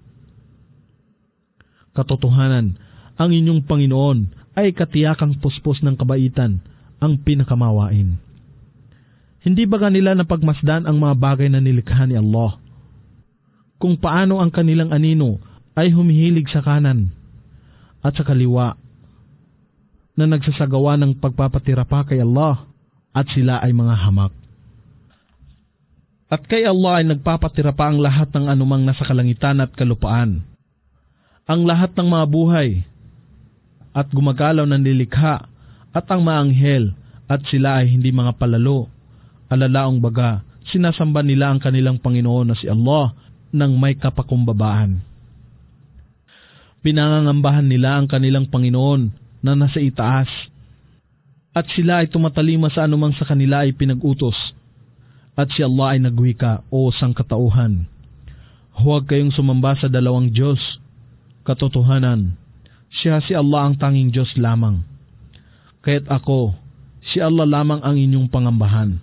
Katotohanan, ang inyong Panginoon ay katiyakang puspos ng kabaitan, ang pinakamawain. Hindi ba nila napagmasdan ang mga bagay na nilikha ni Allah? Kung paano ang kanilang anino ay humihilig sa kanan at sa kaliwa na nagsasagawa ng pagpapatira pa kay Allah at sila ay mga hamak. At kay Allah ay nagpapatira pa ang lahat ng anumang nasa kalangitan at kalupaan, ang lahat ng mga buhay at gumagalaw na nilikha at ang mga anghel, at sila ay hindi mga palalo, alalaong baga, sinasamba nila ang kanilang Panginoon na si Allah ng may kapakumbabaan. Pinangangambahan nila ang kanilang Panginoon na nasa itaas, at sila ay tumatalima sa anumang sa kanila ay pinag-utos. At si Allah ay nagwika, O sangkatauhan, huwag kayong sumamba sa dalawang Diyos. Katotohanan, siya si Allah ang tanging Diyos lamang. Kaya't ako, si Allah lamang ang inyong pangambahan.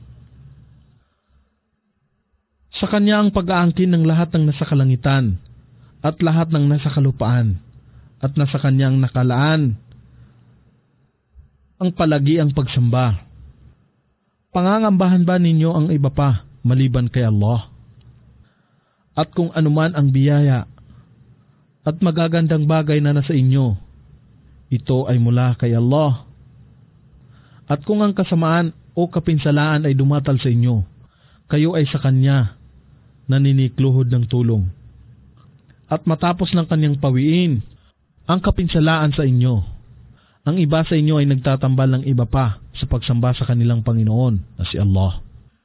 Sa Kanya ang pag-aangkin ng lahat ng nasa kalangitan at lahat ng nasa kalupaan, at nasa Kanyang nakalaan ang palagi ang pagsamba. Pangangambahan ba ninyo ang iba pa maliban kay Allah? At kung anuman ang biyaya at magagandang bagay na nasa inyo, ito ay mula kay Allah. At kung ang kasamaan o kapinsalaan ay dumatal sa inyo, kayo ay sa Kanya naninikluhod ng tulong. At matapos ng Kanyang pawiin ang kapinsalaan sa inyo, ang iba sa inyo ay nagtatambal ng iba pa sa pagsamba sa kanilang Panginoon na si Allah,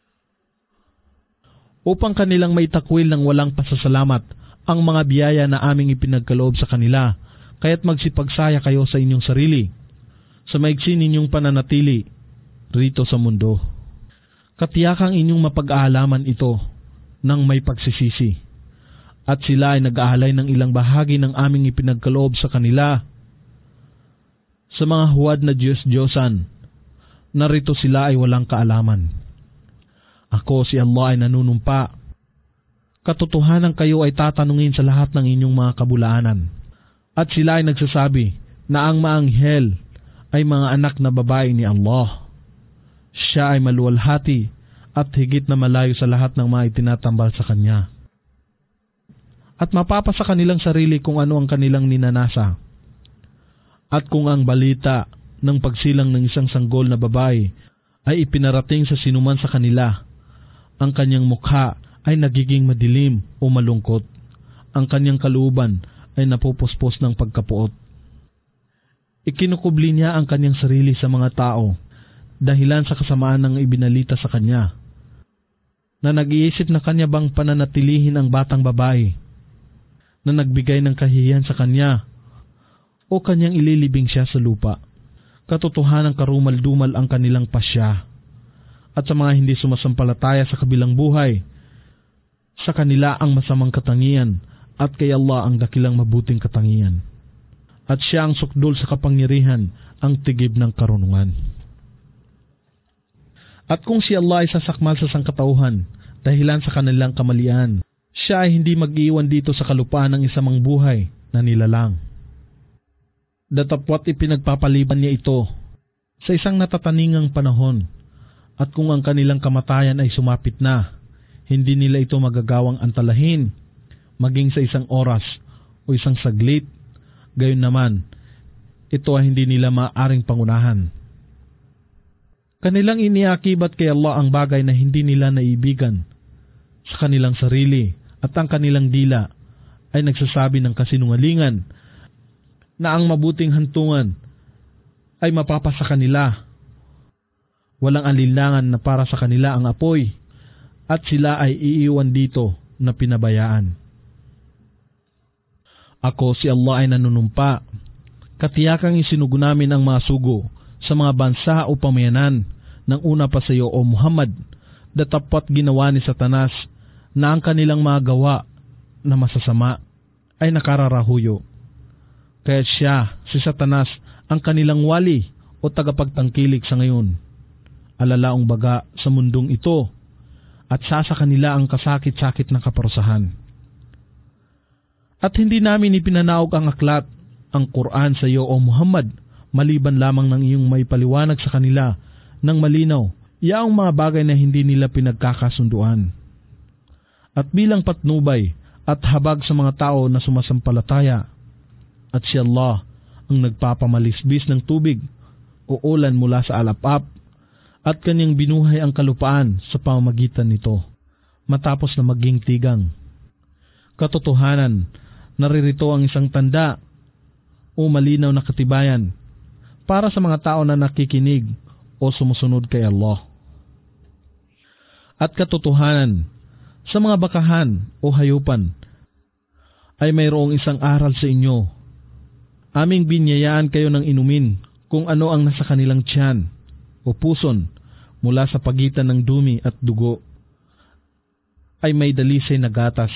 upang kanilang maitakwil ng walang pasasalamat ang mga biyaya na aming ipinagkaloob sa kanila. Kaya't magsipagsaya kayo sa inyong sarili sa maigsi ninyong pananatili rito sa mundo. Katiyakang inyong mapag-aalaman ito ng may pagsisisi, at sila ay nag-aalay ng ilang bahagi ng aming ipinagkaloob sa kanila sa mga huwad na Diyos-Diyosan. Narito sila ay walang kaalaman. Ako si Allah ay nanunumpa. Katotohanan kayo ay tatanungin sa lahat ng inyong mga kabulaanan. At sila ay nagsasabi na ang maanghel ay mga anak na babae ni Allah. Siya ay maluwalhati at higit na malayo sa lahat ng mga itinatambal sa Kanya. At mapapa sa kanilang sarili kung ano ang kanilang ninanasa. At kung ang balita ng pagsilang ng isang sanggol na babae ay ipinarating sa sinuman sa kanila, ang kanyang mukha ay nagiging madilim o malungkot. Ang kanyang kalooban ay napupuspos ng pagkapuot. Ikinukubli niya ang kanyang sarili sa mga tao dahilan sa kasamaan ng ibinalita sa kanya, na nag-iisip na kanya bang pananatilihin ang batang babae na nagbigay ng kahihiyan sa kanya, o kanyang ililibing siya sa lupa. Katotohanan karumal-dumal ang kanilang pasya. At sa mga hindi sumasampalataya sa kabilang buhay, sa kanila ang masamang katangian, at kay Allah ang dakilang mabuting katangian. At siya ang sukdol sa kapangyarihan, ang tigib ng karunungan. At kung si Allah ay sasakmal sa sangkatauhan dahilan sa kanilang kamalian, siya ay hindi mag-iwan dito sa kalupaan ng isamang buhay na nilalang. Datapwat ipinagpapaliban niya ito sa isang natataningang panahon, at kung ang kanilang kamatayan ay sumapit na, hindi nila ito magagawang antalahin, maging sa isang oras o isang saglit. Gayon naman, ito ay hindi nila maaaring pangunahan. Kanilang iniakibat kay Allah ang bagay na hindi nila naibigan sa kanilang sarili, at ang kanilang dila ay nagsasabi ng kasinungalingan na ang mabuting hantungan ay mapapasa kanila. Walang alinlangan na para sa kanila ang apoy, at sila ay iiwan dito na pinabayaan. Ako si Allah ay nanunumpa, katiyakang isinugo namin ang mga sugo sa mga bansa o pamayanan ng una pa sa iyo, O Muhammad, datapwat ginawa ni Satanas na ang kanilang mga gawa na masasama ay nakararahuyo. Kaya siya, si Satanas, ang kanilang wali o tagapagtangkilik sa ngayon. Alalaong baga sa mundong ito, at sasa kanila ang kasakit-sakit na kaparusahan. At hindi namin ipinanaog ang aklat, ang Quran sa iyo, O Muhammad, maliban lamang ng iyong may paliwanag sa kanila ng malinaw, yaong mga bagay na hindi nila pinagkakasunduan. At bilang patnubay at habag sa mga tao na sumasampalataya, at si Allah ang nagpapamalisbis ng tubig o ulan mula sa alapap, at kanyang binuhay ang kalupaan sa pamamagitan nito, matapos na maging tigang. Katotohanan, naririto ang isang tanda o malinaw na katibayan para sa mga tao na nakikinig o sumusunod kay Allah. At katotohanan, sa mga bakahan o hayupan ay mayroong isang aral sa inyo. Aming binyayaan kayo ng inumin kung ano ang nasa kanilang tiyan o puson mula sa pagitan ng dumi at dugo, ay may dalisay na gatas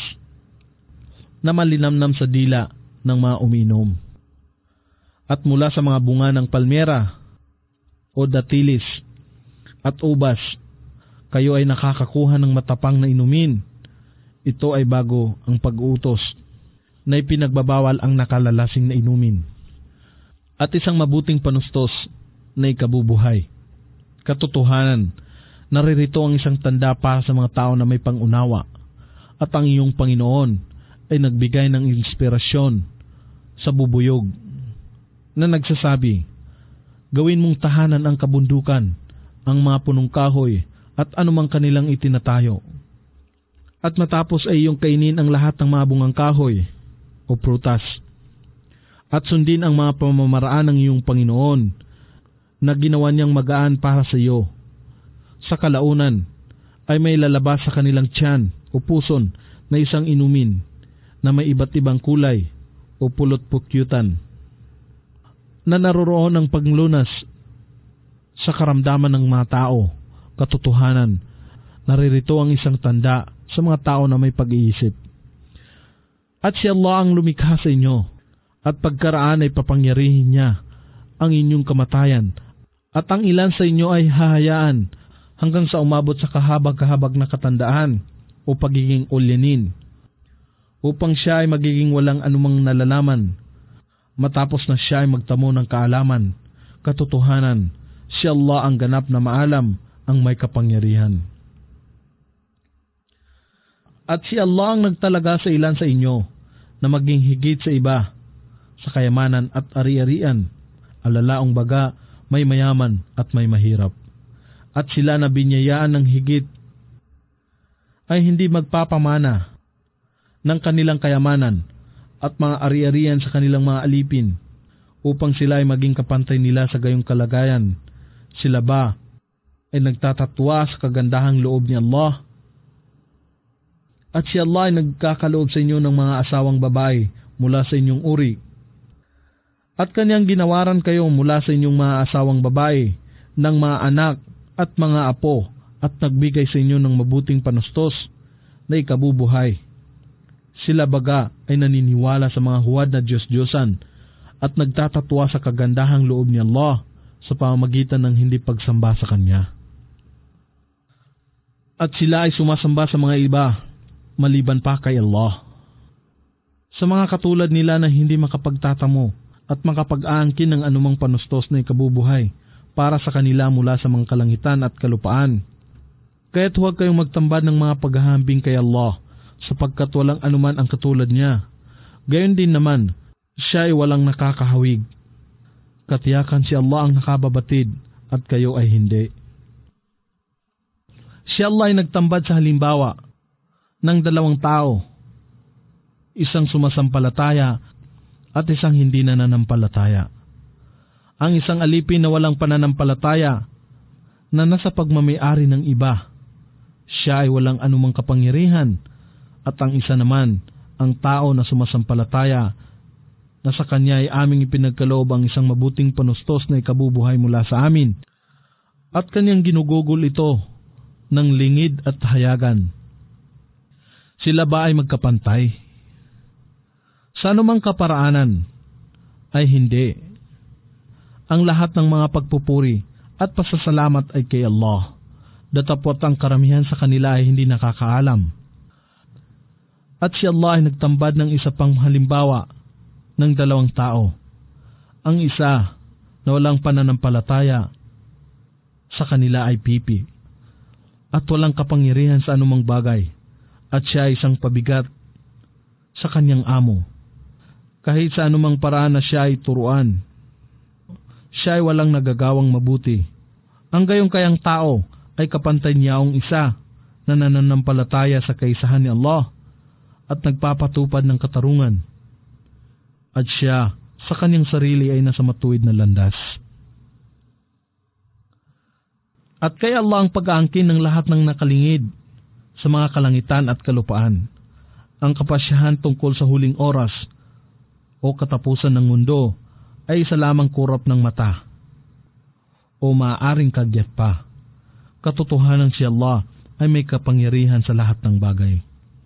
na malinamnam sa dila ng mga umiinom. At mula sa mga bunga ng palmera o datilis at ubas, kayo ay nakakakuha ng matapang na inumin. Ito ay bago ang pag-uutos na ipinagbabawal ang nakalalasing na inumin, at isang mabuting panustos na ikabubuhay. Katotohanan, naririto ang isang tanda para sa mga tao na may pangunawa, at ang iyong Panginoon ay nagbigay ng inspirasyon sa bubuyog na nagsasabi, gawin mong tahanan ang kabundukan, ang mga punong kahoy at anumang kanilang itinatayo. At matapos ay iyong kainin ang lahat ng mga bungang kahoy o prutas, at sundin ang mga pamamaraan ng iyong Panginoon na ginawa niyang magaan para sa iyo. Sa kalaunan ay may lalabas sa kanilang tiyan o puson na isang inumin na may iba't ibang kulay o pulot-pukyutan, na naroroon ang paglunas sa karamdaman ng mga tao. Katotohanan, naririto ang isang tanda sa mga tao na may pag-iisip. At si Allah ang lumikha sa inyo, at pagkaraan ay papangyarihin niya ang inyong kamatayan, at ang ilan sa inyo ay hahayaan hanggang sa umabot sa kahabag-kahabag na katandaan o pagiging ulyanin, upang siya ay magiging walang anumang nalalaman, matapos na siya ay magtamo ng kaalaman. Katotohanan, si Allah ang ganap na maalam, ang may kapangyarihan. At si Allah ang nagtalaga sa ilan sa inyo na maging higit sa iba sa kayamanan at ari-arian, alalaong baga may mayaman at may mahirap. At sila na binyayaan ng higit ay hindi magpapamana ng kanilang kayamanan at mga ari-arian sa kanilang mga alipin, upang sila ay maging kapantay nila sa gayong kalagayan. Sila ba ay nagtatatwa sa kagandahang loob ni Allah? At si Allah ay nagkakaloob sa inyo ng mga asawang babae mula sa inyong uri, at kanyang ginawaran kayo mula sa inyong mga asawang babae ng mga anak at mga apo, at nagbigay sa inyo ng mabuting panustos na ikabubuhay. Sila baga ay naniniwala sa mga huwad na Diyos-Diyosan at nagtatatwa sa kagandahang loob ni Allah sa pamamagitan ng hindi pagsamba sa Kanya. At sila ay sumasamba sa mga iba maliban pa kay Allah. sa mga katulad nila na hindi makapagtatamo at makapag-aangkin ng anumang panustos na ikabubuhay para sa kanila mula sa mga kalangitan at kalupaan. Kaya't huwag kayong magtambad ng mga paghahambing kay Allah, sapagkat walang anuman ang katulad niya. Gayon din naman, siya ay walang nakakahawig. Katiyakan si Allah ang nakababatid at kayo ay hindi. Si Allah ay nagtambad sa halimbawa ng dalawang tao, isang sumasampalataya at isang hindi nananampalataya. Ang isang alipin na walang pananampalataya na nasa pagmamay-ari ng iba, siya ay walang anumang kapangyarihan, at ang isa naman, ang tao na sumasampalataya na sa kanya ay aming ipinagkaloob ang isang mabuting panustos na ikabubuhay mula sa amin, at kanyang ginugugol ito ng lingid at hayagan. Sila ba ay magkapantay? Sa anumang kaparaanan ay hindi. Ang lahat ng mga pagpupuri at pasasalamat ay kay Allah, datapot ang karamihan sa kanila ay hindi nakakaalam. At si Allah ay nagtambad ng isa pang halimbawa ng dalawang tao. Ang isa na walang pananampalataya sa kanila ay pipi at walang kapangyarihan sa anumang bagay, at siya ay isang pabigat sa kanyang amo. Kahit sa anumang paraan na siya ay turuan, siya ay walang nagagawang mabuti. Ang gayong kayang tao ay kapantay niyaong isa na nananampalataya sa kaisahan ni Allah at nagpapatupad ng katarungan, at siya sa kanyang sarili ay nasa matuwid na landas. At kay Allah ang pag-aangkin ng lahat ng nakalingid sa mga kalangitan at kalupaan. Ang kapasyahan tungkol sa huling oras o katapusan ng mundo ay isa lamang kurap ng mata o maaaring kagyat pa. Katotohanan si Allah ay may kapangyarihan sa lahat ng bagay.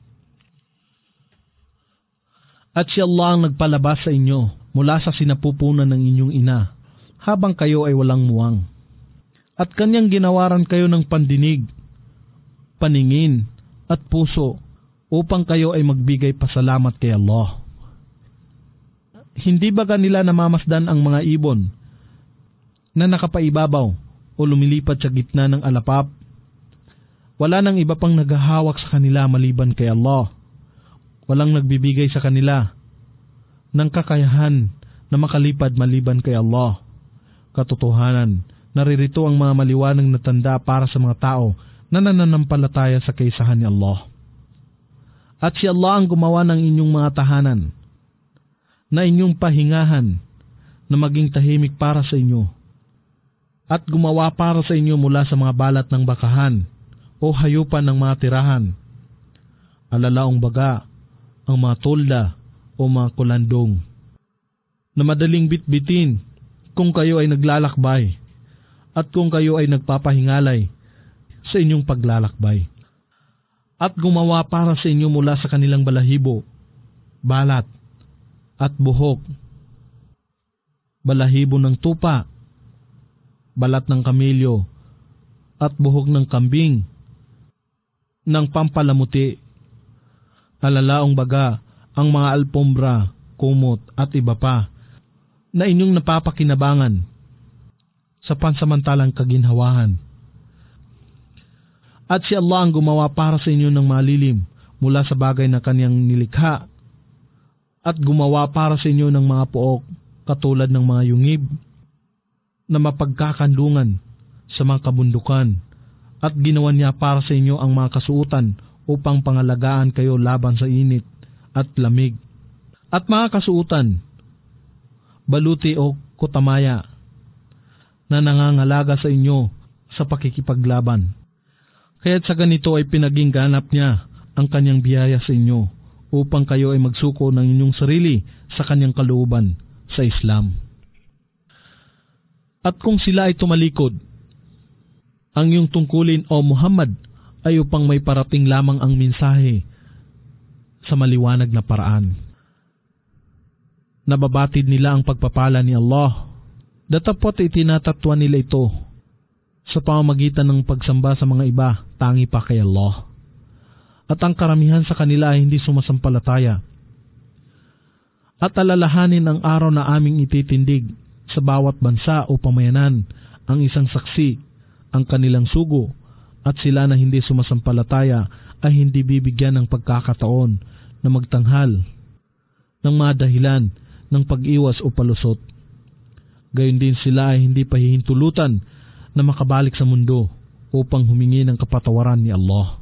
At si Allah ang nagpalabas sa inyo mula sa sinapupunan ng inyong ina habang kayo ay walang muwang. At kanyang ginawaran kayo ng pandinig, paningin at puso upang kayo ay magbigay pasalamat kay Allah. Hindi ba kanila namamasdan ang mga ibon na nakapaibabaw o lumilipat sa gitna ng alapap? Wala nang iba pang naghahawak sa kanila maliban kay Allah. Walang nagbibigay sa kanila ng kakayahan na makalipad maliban kay Allah. Katotohanan, naririto ang mga maliwanag na tanda para sa mga tao na nananampalataya sa kaisahan ni Allah. At si Allah ang gumawa ng inyong mga tahanan, na inyong pahingahan, na maging tahimik para sa inyo, at gumawa para sa inyo mula sa mga balat ng bakahan o hayupan ng mga tirahan, alalaong baga, ang mga tolda o mga kulandong, na madaling bitbitin kung kayo ay naglalakbay at kung kayo ay nagpapahingalay sa inyong paglalakbay. At gumawa para sa inyo mula sa kanilang balahibo, balat, at buhok, balahibo ng tupa, balat ng kamelyo, at buhok ng kambing, ng pampalamuti, alalaong baga, ang mga alpombra, kumot, at iba pa, na inyong napapakinabangan sa pansamantalang kaginhawahan. At si Allah ang gumawa para sa inyo ng malilim mula sa bagay na kanyang nilikha, at gumawa para sa inyo ng mga pook katulad ng mga yungib na mapagkakandungan sa mga kabundukan, at ginawa niya para sa inyo ang mga kasuutan upang pangalagaan kayo laban sa init at lamig, at mga kasuutan, baluti o kutamaya na nangangalaga sa inyo sa pakikipaglaban. Kaya't sa ganito ay pinaging ganap niya ang kanyang biyaya sa inyo upang kayo ay magsuko ng inyong sarili sa kanyang kalooban sa Islam. At kung sila ay tumalikod, ang iyong tungkulin o Muhammad ay upang may parating lamang ang mensahe sa maliwanag na paraan. Nababatid nila ang pagpapala ni Allah, datapot itinatatwa nila ito sa pamamagitan ng pagsamba sa mga iba, tangi pa kay Allah. At ang karamihan sa kanila ay hindi sumasampalataya. At alalahanin ang araw na aming ititindig sa bawat bansa o pamayanan ang isang saksi, ang kanilang sugo, at sila na hindi sumasampalataya ay hindi bibigyan ng pagkakataon na magtanghal ng mga dahilan ng pag-iwas o palusot. Gayon din sila ay hindi pahihintulutan na makabalik sa mundo upang humingi ng kapatawaran ni Allah.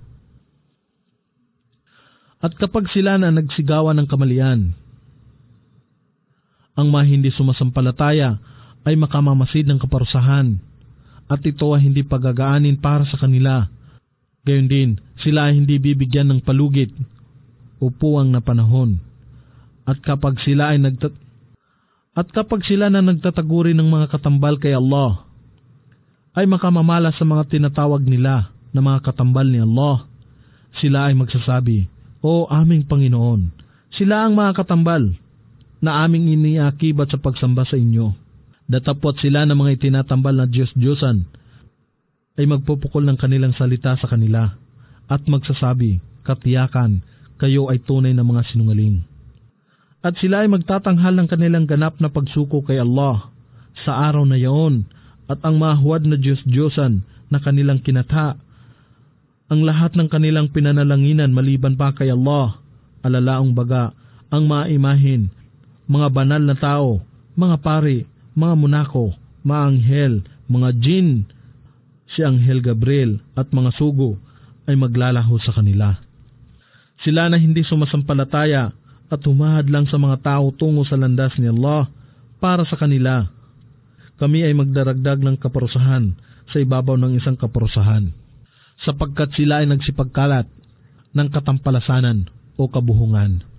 At kapag sila na nagsigawan ng kamalian, ang mga hindi sumasampalataya ay makamamasid ng kaparusahan at ito ay hindi pagagaanin para sa kanila. Gayon din, sila ay hindi bibigyan ng palugit o puwang na panahon. At kapag sila ay nagtat At kapag sila na nagtataguri ng mga katambal kay Allah, ay makamamala sa mga tinatawag nila na mga katambal ni Allah, sila ay magsasabi, O aming Panginoon, sila ang mga katambal na aming iniakibat sa pagsamba sa inyo. Datapwat sila ng mga itinatambal na Diyos-Diyosan ay magpupukol ng kanilang salita sa kanila at magsasabi, Katiyakan, kayo ay tunay na mga sinungaling. At sila ay magtatanghal ng kanilang ganap na pagsuko kay Allah sa araw na yaon at ang mahuwad na Diyos-Diyosan na kanilang kinatha, ang lahat ng kanilang pinanalanginan maliban pa kay Allah, alalaong baga, ang mga imahin, mga banal na tao, mga pari, mga munako, mga anghel, mga jin, si Anghel Gabriel at mga sugo ay maglalaho sa kanila. Sila na hindi sumasampalataya at humahad lang sa mga tao tungo sa landas ni Allah para sa kanila. Kami ay magdaragdag ng kaparusahan sa ibabaw ng isang kaparusahan, sapagkat sila ay nagsipagkalat ng katampalasanan o kabuhungan.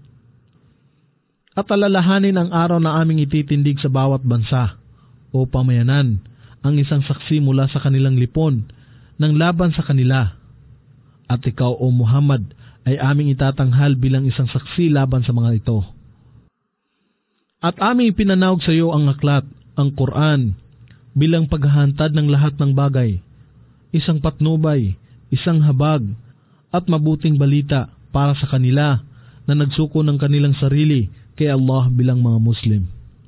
At alalahanin ang araw na aming ititindig sa bawat bansa o pamayanan ang isang saksi mula sa kanilang lipon ng laban sa kanila. At ikaw o Muhammad ay aming itatanghal bilang isang saksi laban sa mga ito. At aming ipinanawag sa iyo ang aklat, ang Quran, bilang paghahantad ng lahat ng bagay, isang patnubay, isang habag, at mabuting balita para sa kanila na nagsuko ng kanilang sarili kay Allah bilang mga Muslim.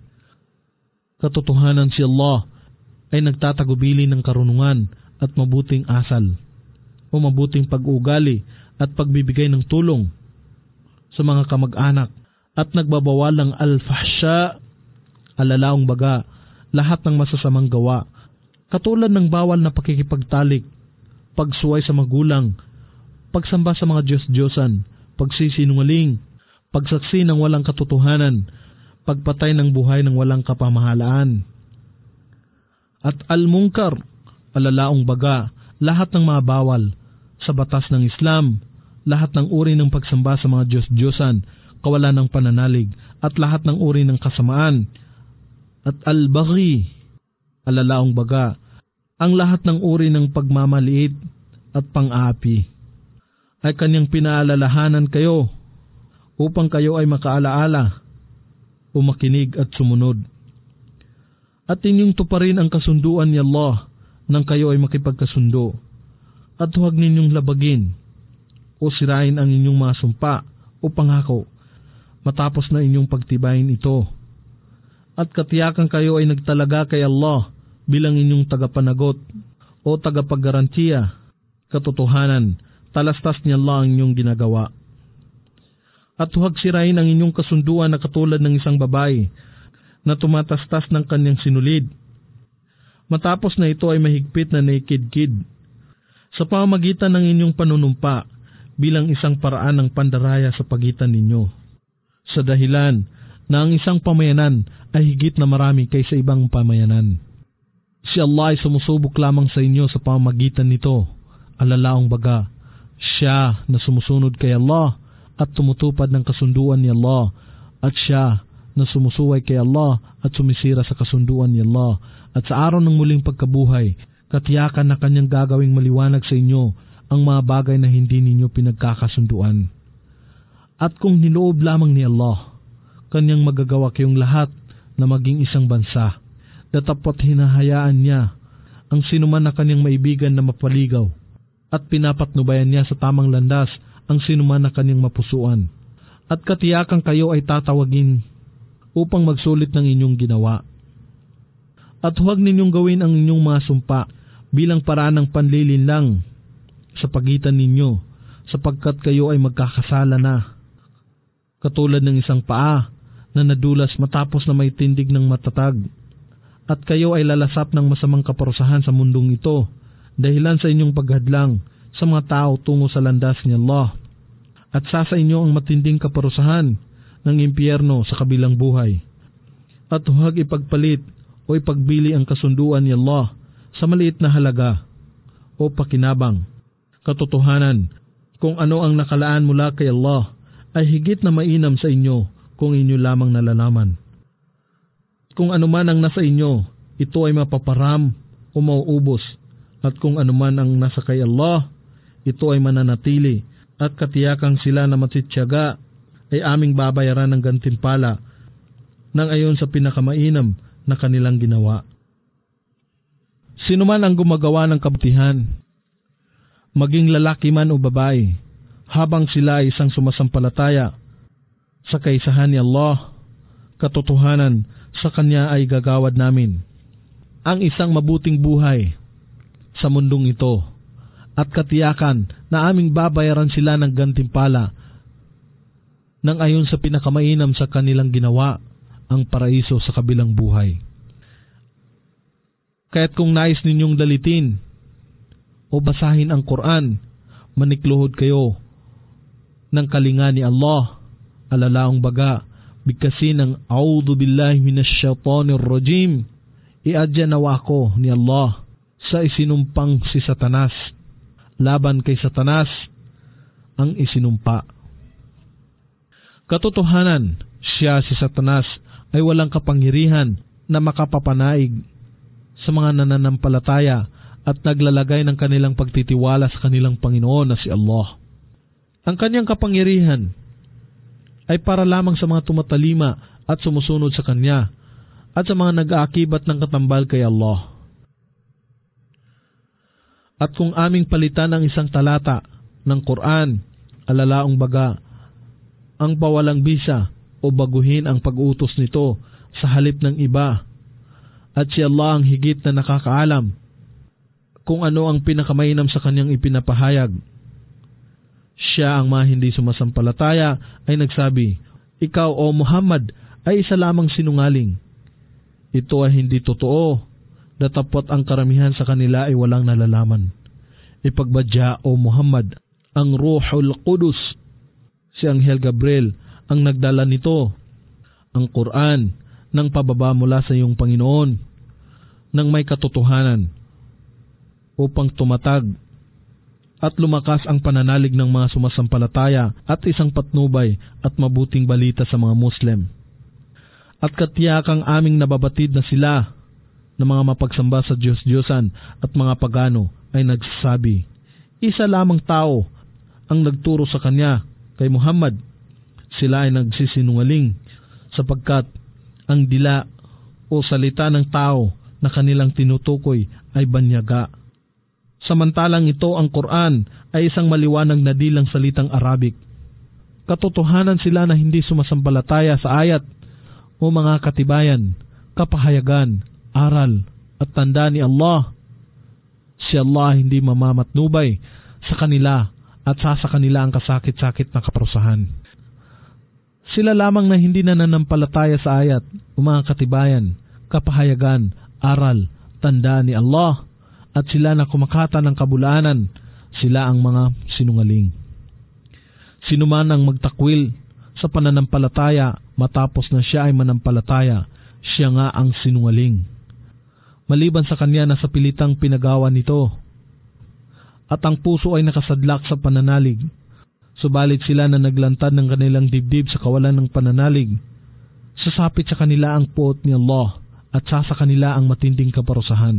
Katotohanan si Allah ay nagtatagubili ng karunungan at mabuting asal o mabuting pag-uugali at pagbibigay ng tulong sa mga kamag-anak at nagbabawal ng al-fahsya, alalaong baga, lahat ng masasamang gawa, katulad ng bawal na pakikipagtalik, pagsuway sa magulang, pagsamba sa mga Diyos-Diyosan, pagsisinungaling, pagsaksi ng walang katotohanan, pagpatay ng buhay ng walang kapamahalaan. At al-munkar, alalaong baga, lahat ng mga bawal sa batas ng Islam, lahat ng uri ng pagsamba sa mga Diyos-Diyosan, kawalan ng pananalig, at lahat ng uri ng kasamaan. At al-baghi, alalaong baga, ang lahat ng uri ng pagmamaliit at pang-aapi, ay kanyang pinaalalahanan kayo upang kayo ay makaalaala o makinig at sumunod. At inyong tuparin ang kasunduan ni Allah nang kayo ay makipagkasundo, at huwag ninyong labagin o sirain ang inyong mga sumpa o pangako matapos na inyong pagtibayin ito. At katiyakan kayo ay nagtalaga kay Allah bilang inyong tagapanagot o tagapaggarantiya. Katotohanan, talastas ni Allah ang inyong ginagawa. At huwag sirain ang inyong kasunduan na katulad ng isang babae na tumatastas ng kanyang sinulid, matapos na ito ay mahigpit na naikidkid, sa pamamagitan ng inyong panunumpa bilang isang paraan ng pandaraya sa pagitan ninyo, sa dahilan na ang isang pamayanan ay higit na marami kaysa ibang pamayanan. Si Allah ay sumusubok lamang sa inyo sa pamamagitan nito, alalaong baga, siya na sumusunod kay Allah at tumutupad ng kasunduan ni Allah, at siya na sumusuway kay Allah at sumisira sa kasunduan ni Allah, at sa araw ng muling pagkabuhay, katiyakan na kanyang gagawing maliwanag sa inyo ang mga bagay na hindi ninyo pinagkakasunduan. At kung niloob lamang ni Allah, kanyang magagawa kayong lahat na maging isang bansa, datapot hinahayaan niya ang sinuman na kanyang maibigan na mapaligaw, at pinapatnubayan niya sa tamang landas ang sinuman na kanyang mapusuan. at katiyakan kayo ay tatawagin upang magsulit ng inyong ginawa. At huwag ninyong gawin ang inyong mga sumpa bilang paraan ng panlilinlang sa pagitan ninyo, sapagkat kayo ay magkakasala na. Katulad ng isang paa na nadulas matapos na may tindig ng matatag. At kayo ay lalasap ng masamang kaparusahan sa mundong ito, dahilan sa inyong paghadlang sa mga tao tungo sa landas ni Allah. At sa sa inyo ang matinding kaparusahan ng impyerno sa kabilang buhay. At huwag ipagpalit o ipagbili ang kasunduan ni Allah sa maliit na halaga o pakinabang. Katotohanan, kung ano ang nakalaan mula kay Allah ay higit na mainam sa inyo kung inyo lamang nalalaman. Kung ano man ang nasa inyo, ito ay mapaparam o mauubos. At kung ano man ang nasa kay Allah, ito ay mananatili. At katiyakang sila na matityaga ay aming babayaran ng gantimpala nang ayon sa pinakamainam na kanilang ginawa. Sino man ang gumagawa ng kabutihan, maging lalaki man o babae, habang sila ay isang sumasampalataya sa kaisahan ni Allah, katotohanan sa Kanya ay gagawad namin ang isang mabuting buhay sa mundong ito, at katiyakan na aming babayaran sila ng gantimpala nang ayon sa pinakamainam sa kanilang ginawa, ang paraiso sa kabilang buhay. Kaya't kung nais ninyong dalitin o basahin ang Quran, manikluhod kayo ng kalinga ni Allah, alalaong baga, bigkasin ng A'udhu billahi minash shaitanir rajim, iadya nawa ko ni Allah sa isinumpang si Satanas, laban kay Satanas ang isinumpa. Katotohanan, siya si Satanas ay walang kapangyarihan na makapapanaig sa mga nananampalataya at naglalagay ng kanilang pagtitiwala sa kanilang Panginoon na si Allah. Ang kanyang kapangyarihan ay para lamang sa mga tumatalima at sumusunod sa Kanya at sa mga nag-aakibat ng katambal kay Allah. At kung aming palitan ang isang talata ng Quran, alalaong baga, ang pawalang bisa o baguhin ang pag-utos nito sa halip ng iba, at si Allah ang higit na nakakaalam kung ano ang pinakamainam sa Kanyang ipinapahayag. Siya ang mga hindi sumasampalataya ay nagsabi, ikaw o Muhammad ay isa lamang sinungaling. Ito ay hindi totoo, datapot ang karamihan sa kanila ay walang nalalaman. Ipagbadya o Muhammad ang Ruhul Qudus, si Anghel Gabriel ang nagdala nito, ang Quran, ng pababa mula sa iyong Panginoon, ng may katotohanan, upang tumatag at lumakas ang pananalig ng mga sumasampalataya at isang patnubay at mabuting balita sa mga Muslim. At katiyakang aming nababatid na sila ng mga mapagsamba sa Diyos-Diyosan at mga pagano ay nagsasabi, isa lamang tao ang nagturo sa Kanya, kay Muhammad. Sila ay nagsisinungaling sapagkat ang dila o salita ng tao na kanilang tinutukoy ay banyaga. Samantalang ito ang Quran ay isang maliwanag na dilang salitang Arabic. Katotohanan sila na hindi sumasampalataya sa ayat o mga katibayan, kapahayagan, aral at tanda ni Allah. Si Allah hindi mamamatnubay sa kanila at sa sa kanila ang kasakit-sakit na kaparusahan. Sila lamang na hindi nananampalataya sa ayat o mga katibayan, kapahayagan, aral, tanda ni Allah, at sila na kumakata ng kabulaanan, sila ang mga sinungaling. Sino man ang magtakwil sa pananampalataya matapos na siya ay manampalataya, siya nga ang sinungaling. Maliban sa kanya na sa pilitang pinagawa nito, at ang puso ay nakasadlak sa pananalig, subalit sila na naglantad ng kanilang dibdib sa kawalan ng pananalig, sasapit sa kanila ang puot ni Allah at sa sa kanila ang matinding kaparusahan.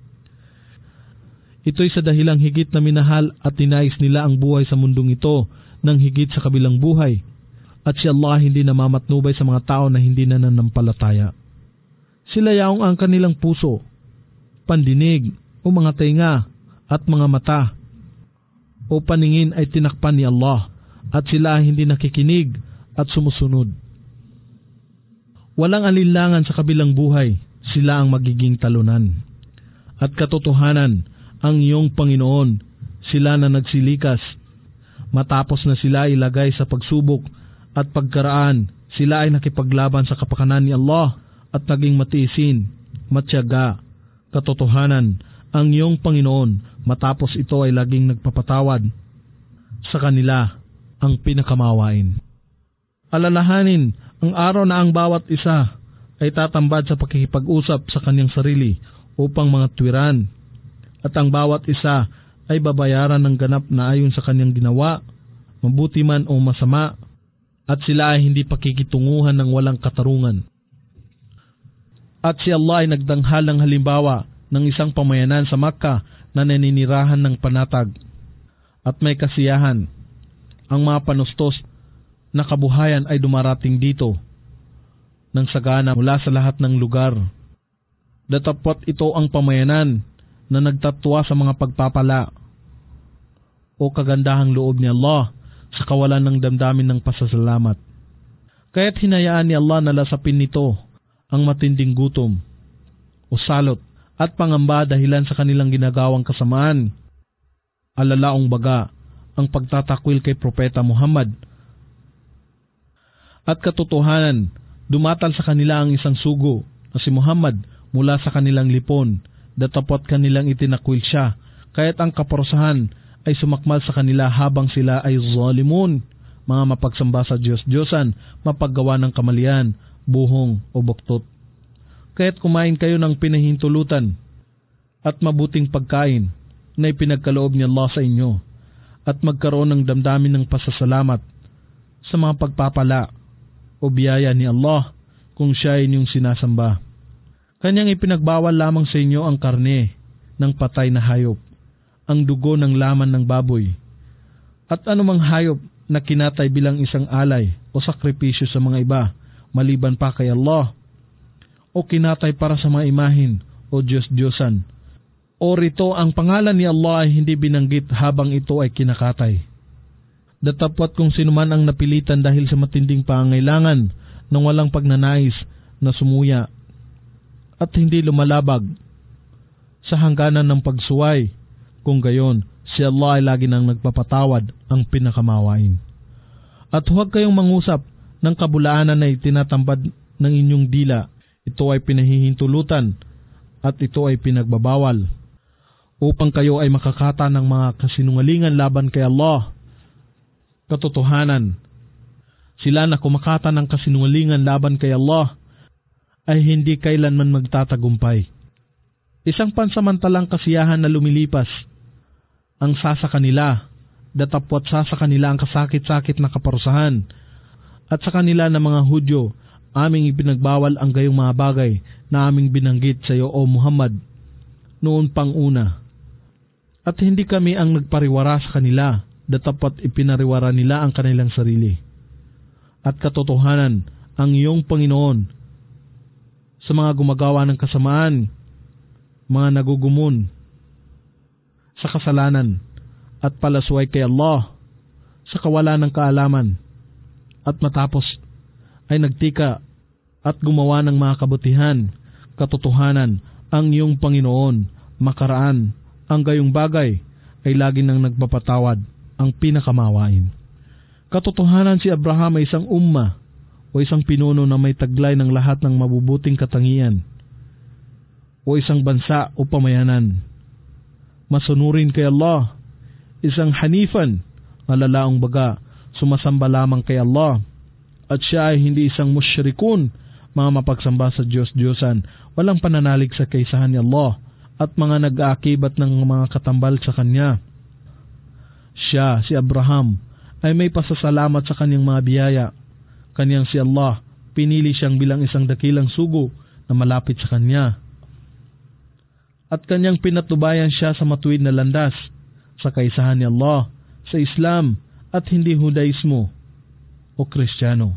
Ito'y sa dahilang higit na minahal at tinais nila ang buhay sa mundong ito ng higit sa kabilang buhay, at si Allah hindi namamatnubay sa mga tao na hindi nananampalataya. Sila yaong ang kanilang puso, pandinig o mga tainga at mga mata o paningin ay tinakpan ni Allah, at sila hindi nakikinig at sumusunod. Walang alinlangan sa kabilang buhay, sila ang magiging talunan. At katotohanan, ang iyong Panginoon, sila na nagsilikas. Matapos na sila ilagay sa pagsubok at pagkaraan, sila ay nakipaglaban sa kapakanan ni Allah at naging matiisin, matyaga. Katotohanan, ang iyong Panginoon, matapos ito ay laging nagpapatawad sa kanila, ang pinakamawain. Alalahanin, ang araw na ang bawat isa ay tatambad sa pakikipag-usap sa kanyang sarili upang mga tuwiran, at ang bawat isa ay babayaran ng ganap na ayon sa kanyang ginawa, mabuti man o masama, at sila ay hindi pakikitunguhan ng walang katarungan. At si Allah ay nagdanghal ng halimbawa ng isang pamayanan sa Makkah na naninirahan ng panatag at may kasiyahan. Ang mga panustos na kabuhayan ay dumarating dito ng sagana mula sa lahat ng lugar. Datapot ito ang pamayanan na nagtatwa sa mga pagpapala o kagandahang loob ni Allah sa kawalan ng damdamin ng pasasalamat. Kaya't hinayaan ni Allah na lasapin nito ang matinding gutom o salot at pangamba dahilan sa kanilang ginagawang kasamaan. Alalaong baga ang pagtatakwil kay Propeta Muhammad. At katotohanan, dumatal sa kanila ang isang sugo na si Muhammad mula sa kanilang lipon, datapot kanilang itinakwil siya, kaya't ang kaparusahan ay sumakmal sa kanila habang sila ay zalimun, mga mapagsamba sa Diyos-Diyosan, mapaggawa ng kamalian, buhong o buktot. Kaya't kumain kayo ng pinahintulutan at mabuting pagkain na ipinagkaloob ni Allah sa inyo, at magkaroon ng damdamin ng pasasalamat sa mga pagpapala o biyaya ni Allah kung siya ay inyong sinasamba. Kanyang ipinagbawal lamang sa inyo ang karne ng patay na hayop, ang dugo ng laman ng baboy, at anumang hayop na kinatay bilang isang alay o sakripisyo sa mga iba, maliban pa kay Allah, o kinatay para sa mga imahin o Diyos-Diyosan, o rito ang pangalan ni Allah ay hindi binanggit habang ito ay kinakatay. Datapwat kung sinuman ang napilitan dahil sa matinding pangangailangan ng walang pagnanais na sumuya at hindi lumalabag sa hangganan ng pagsuway, kung gayon, si Allah ay lagi nang nagpapatawad, ang pinakamawain. At huwag kayong mangusap ng kabulaanan na itinatambad ng inyong dila. Ito ay pinahihintulutan at ito ay pinagbabawal upang kayo ay makakata ng mga kasinungalingan laban kay Allah. Katotohanan, sila na kumakata ng kasinungalingan laban kay Allah ay hindi kailanman magtatagumpay. Isang pansamantalang kasiyahan na lumilipas ang sasa kanila, datapwat sasa kanila ang kasakit-sakit na kaparusahan, at sa kanila na mga Hudyo, aming ipinagbawal ang gayong mga bagay na aming binanggit sa iyo, O Muhammad, noon pang una. At hindi kami ang nagpariwara sa kanila, datapwat ipinariwara nila ang kanilang sarili. At katotohanan, ang iyong Panginoon sa mga gumagawa ng kasamaan, mga nagugumon sa kasalanan at palasway kay Allah sa kawalan ng kaalaman, at matapos ay nagtika at gumawa ng mga kabutihan. Katotohanan, ang iyong Panginoon makaraan, ang gayong bagay ay lagi nang nagpapatawad, ang pinakamawain. Katotohanan, si Abraham ay isang umma o isang pinuno na may taglay ng lahat ng mabubuting katangian, o isang bansa o pamayanan. Masunurin kay Allah, isang hanifan, malalaong baga, sumasamba lamang kay Allah, at siya ay hindi isang musyrikun, mga mapagsamba sa Diyos-Diyosan, walang pananalig sa kaisahan ni Allah, at mga nag-aakibat ng mga katambal sa Kanya. Siya, si Abraham, ay may pasasalamat sa kanyang mga biyaya. Kanyang si Allah, pinili siyang bilang isang dakilang sugo na malapit sa Kanya. At kanyang pinatubayan siya sa matuwid na landas, sa kaisahan ni Allah, sa Islam, at hindi Hudaismo o Kristiyano.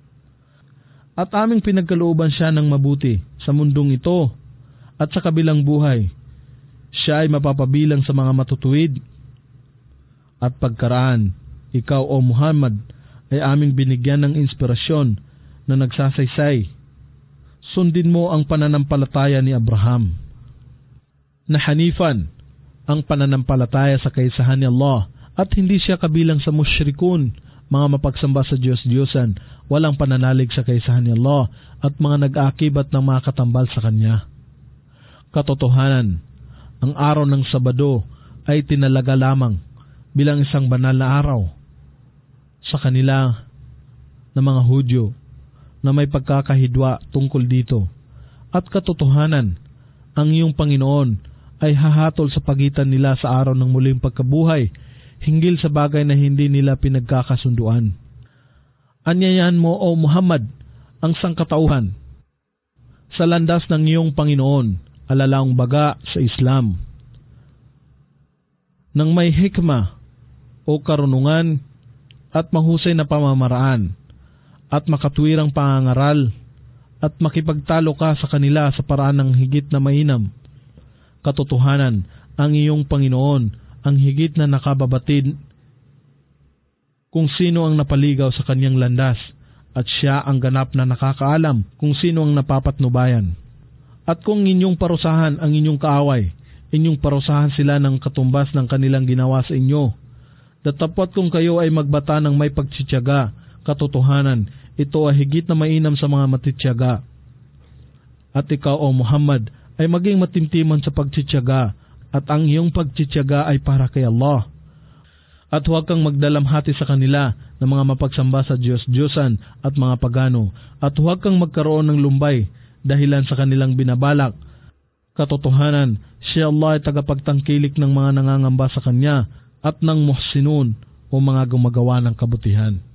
At aming pinagkalooban siya ng mabuti sa mundong ito at sa kabilang buhay. Siya ay mapapabilang sa mga matutuwid. At pagkaraan, ikaw o Muhammad ay aming binigyan ng inspirasyon na nagsasaysay. Sundin mo ang pananampalataya ni Abraham, na Hanifan, ang pananampalataya sa kaisahan ni Allah, at hindi siya kabilang sa musyrikun, mga mapagsamba sa Diyos-Diyosan, walang pananalig sa kaisahan ni Allah, at mga nag-aakibat ng mga katambal sa Kanya. Katotohanan, ang araw ng Sabado ay tinalaga lamang bilang isang banal na araw sa kanila na mga Hudyo na may pagkakahidwa tungkol dito. At katotohanan, ang iyong Panginoon ay hahatol sa pagitan nila sa araw ng muling pagkabuhay, hinggil sa bagay na hindi nila pinagkakasunduan. Anyayahan mo, O Muhammad, ang sangkatauhan sa landas ng iyong Panginoon, alalaong baga sa Islam, nang may hikma o karunungan at mahusay na pamamaraan at makatwirang pangangaral, at makipagtalo ka sa kanila sa paraan ng higit na mainam. Katotohanan, ang iyong Panginoon ang higit na nakababatid kung sino ang napaligaw sa kanyang landas, at siya ang ganap na nakakaalam kung sino ang napapatnubayan. At kung inyong parusahan ang inyong kaaway, inyong parusahan sila ng katumbas ng kanilang ginawa sa inyo. Datapwat kung kayo ay magbata ng may pagtsitsaga, katotohanan, ito ay higit na mainam sa mga matitsaga. At ikaw, O Muhammad, ay maging matimtiman sa pagtsitsaga, at ang iyong pagtsitsaga ay para kay Allah. At huwag kang magdalamhati sa kanila ng mga mapagsamba sa Diyos-Diyosan at mga pagano, at huwag kang magkaroon ng lumbay dahilan sa kanilang binabalak. Katotohanan, siya Allah ay tagapagtangkilik ng mga nangangamba sa Kanya at ng muhsinun o mga gumagawa ng kabutihan.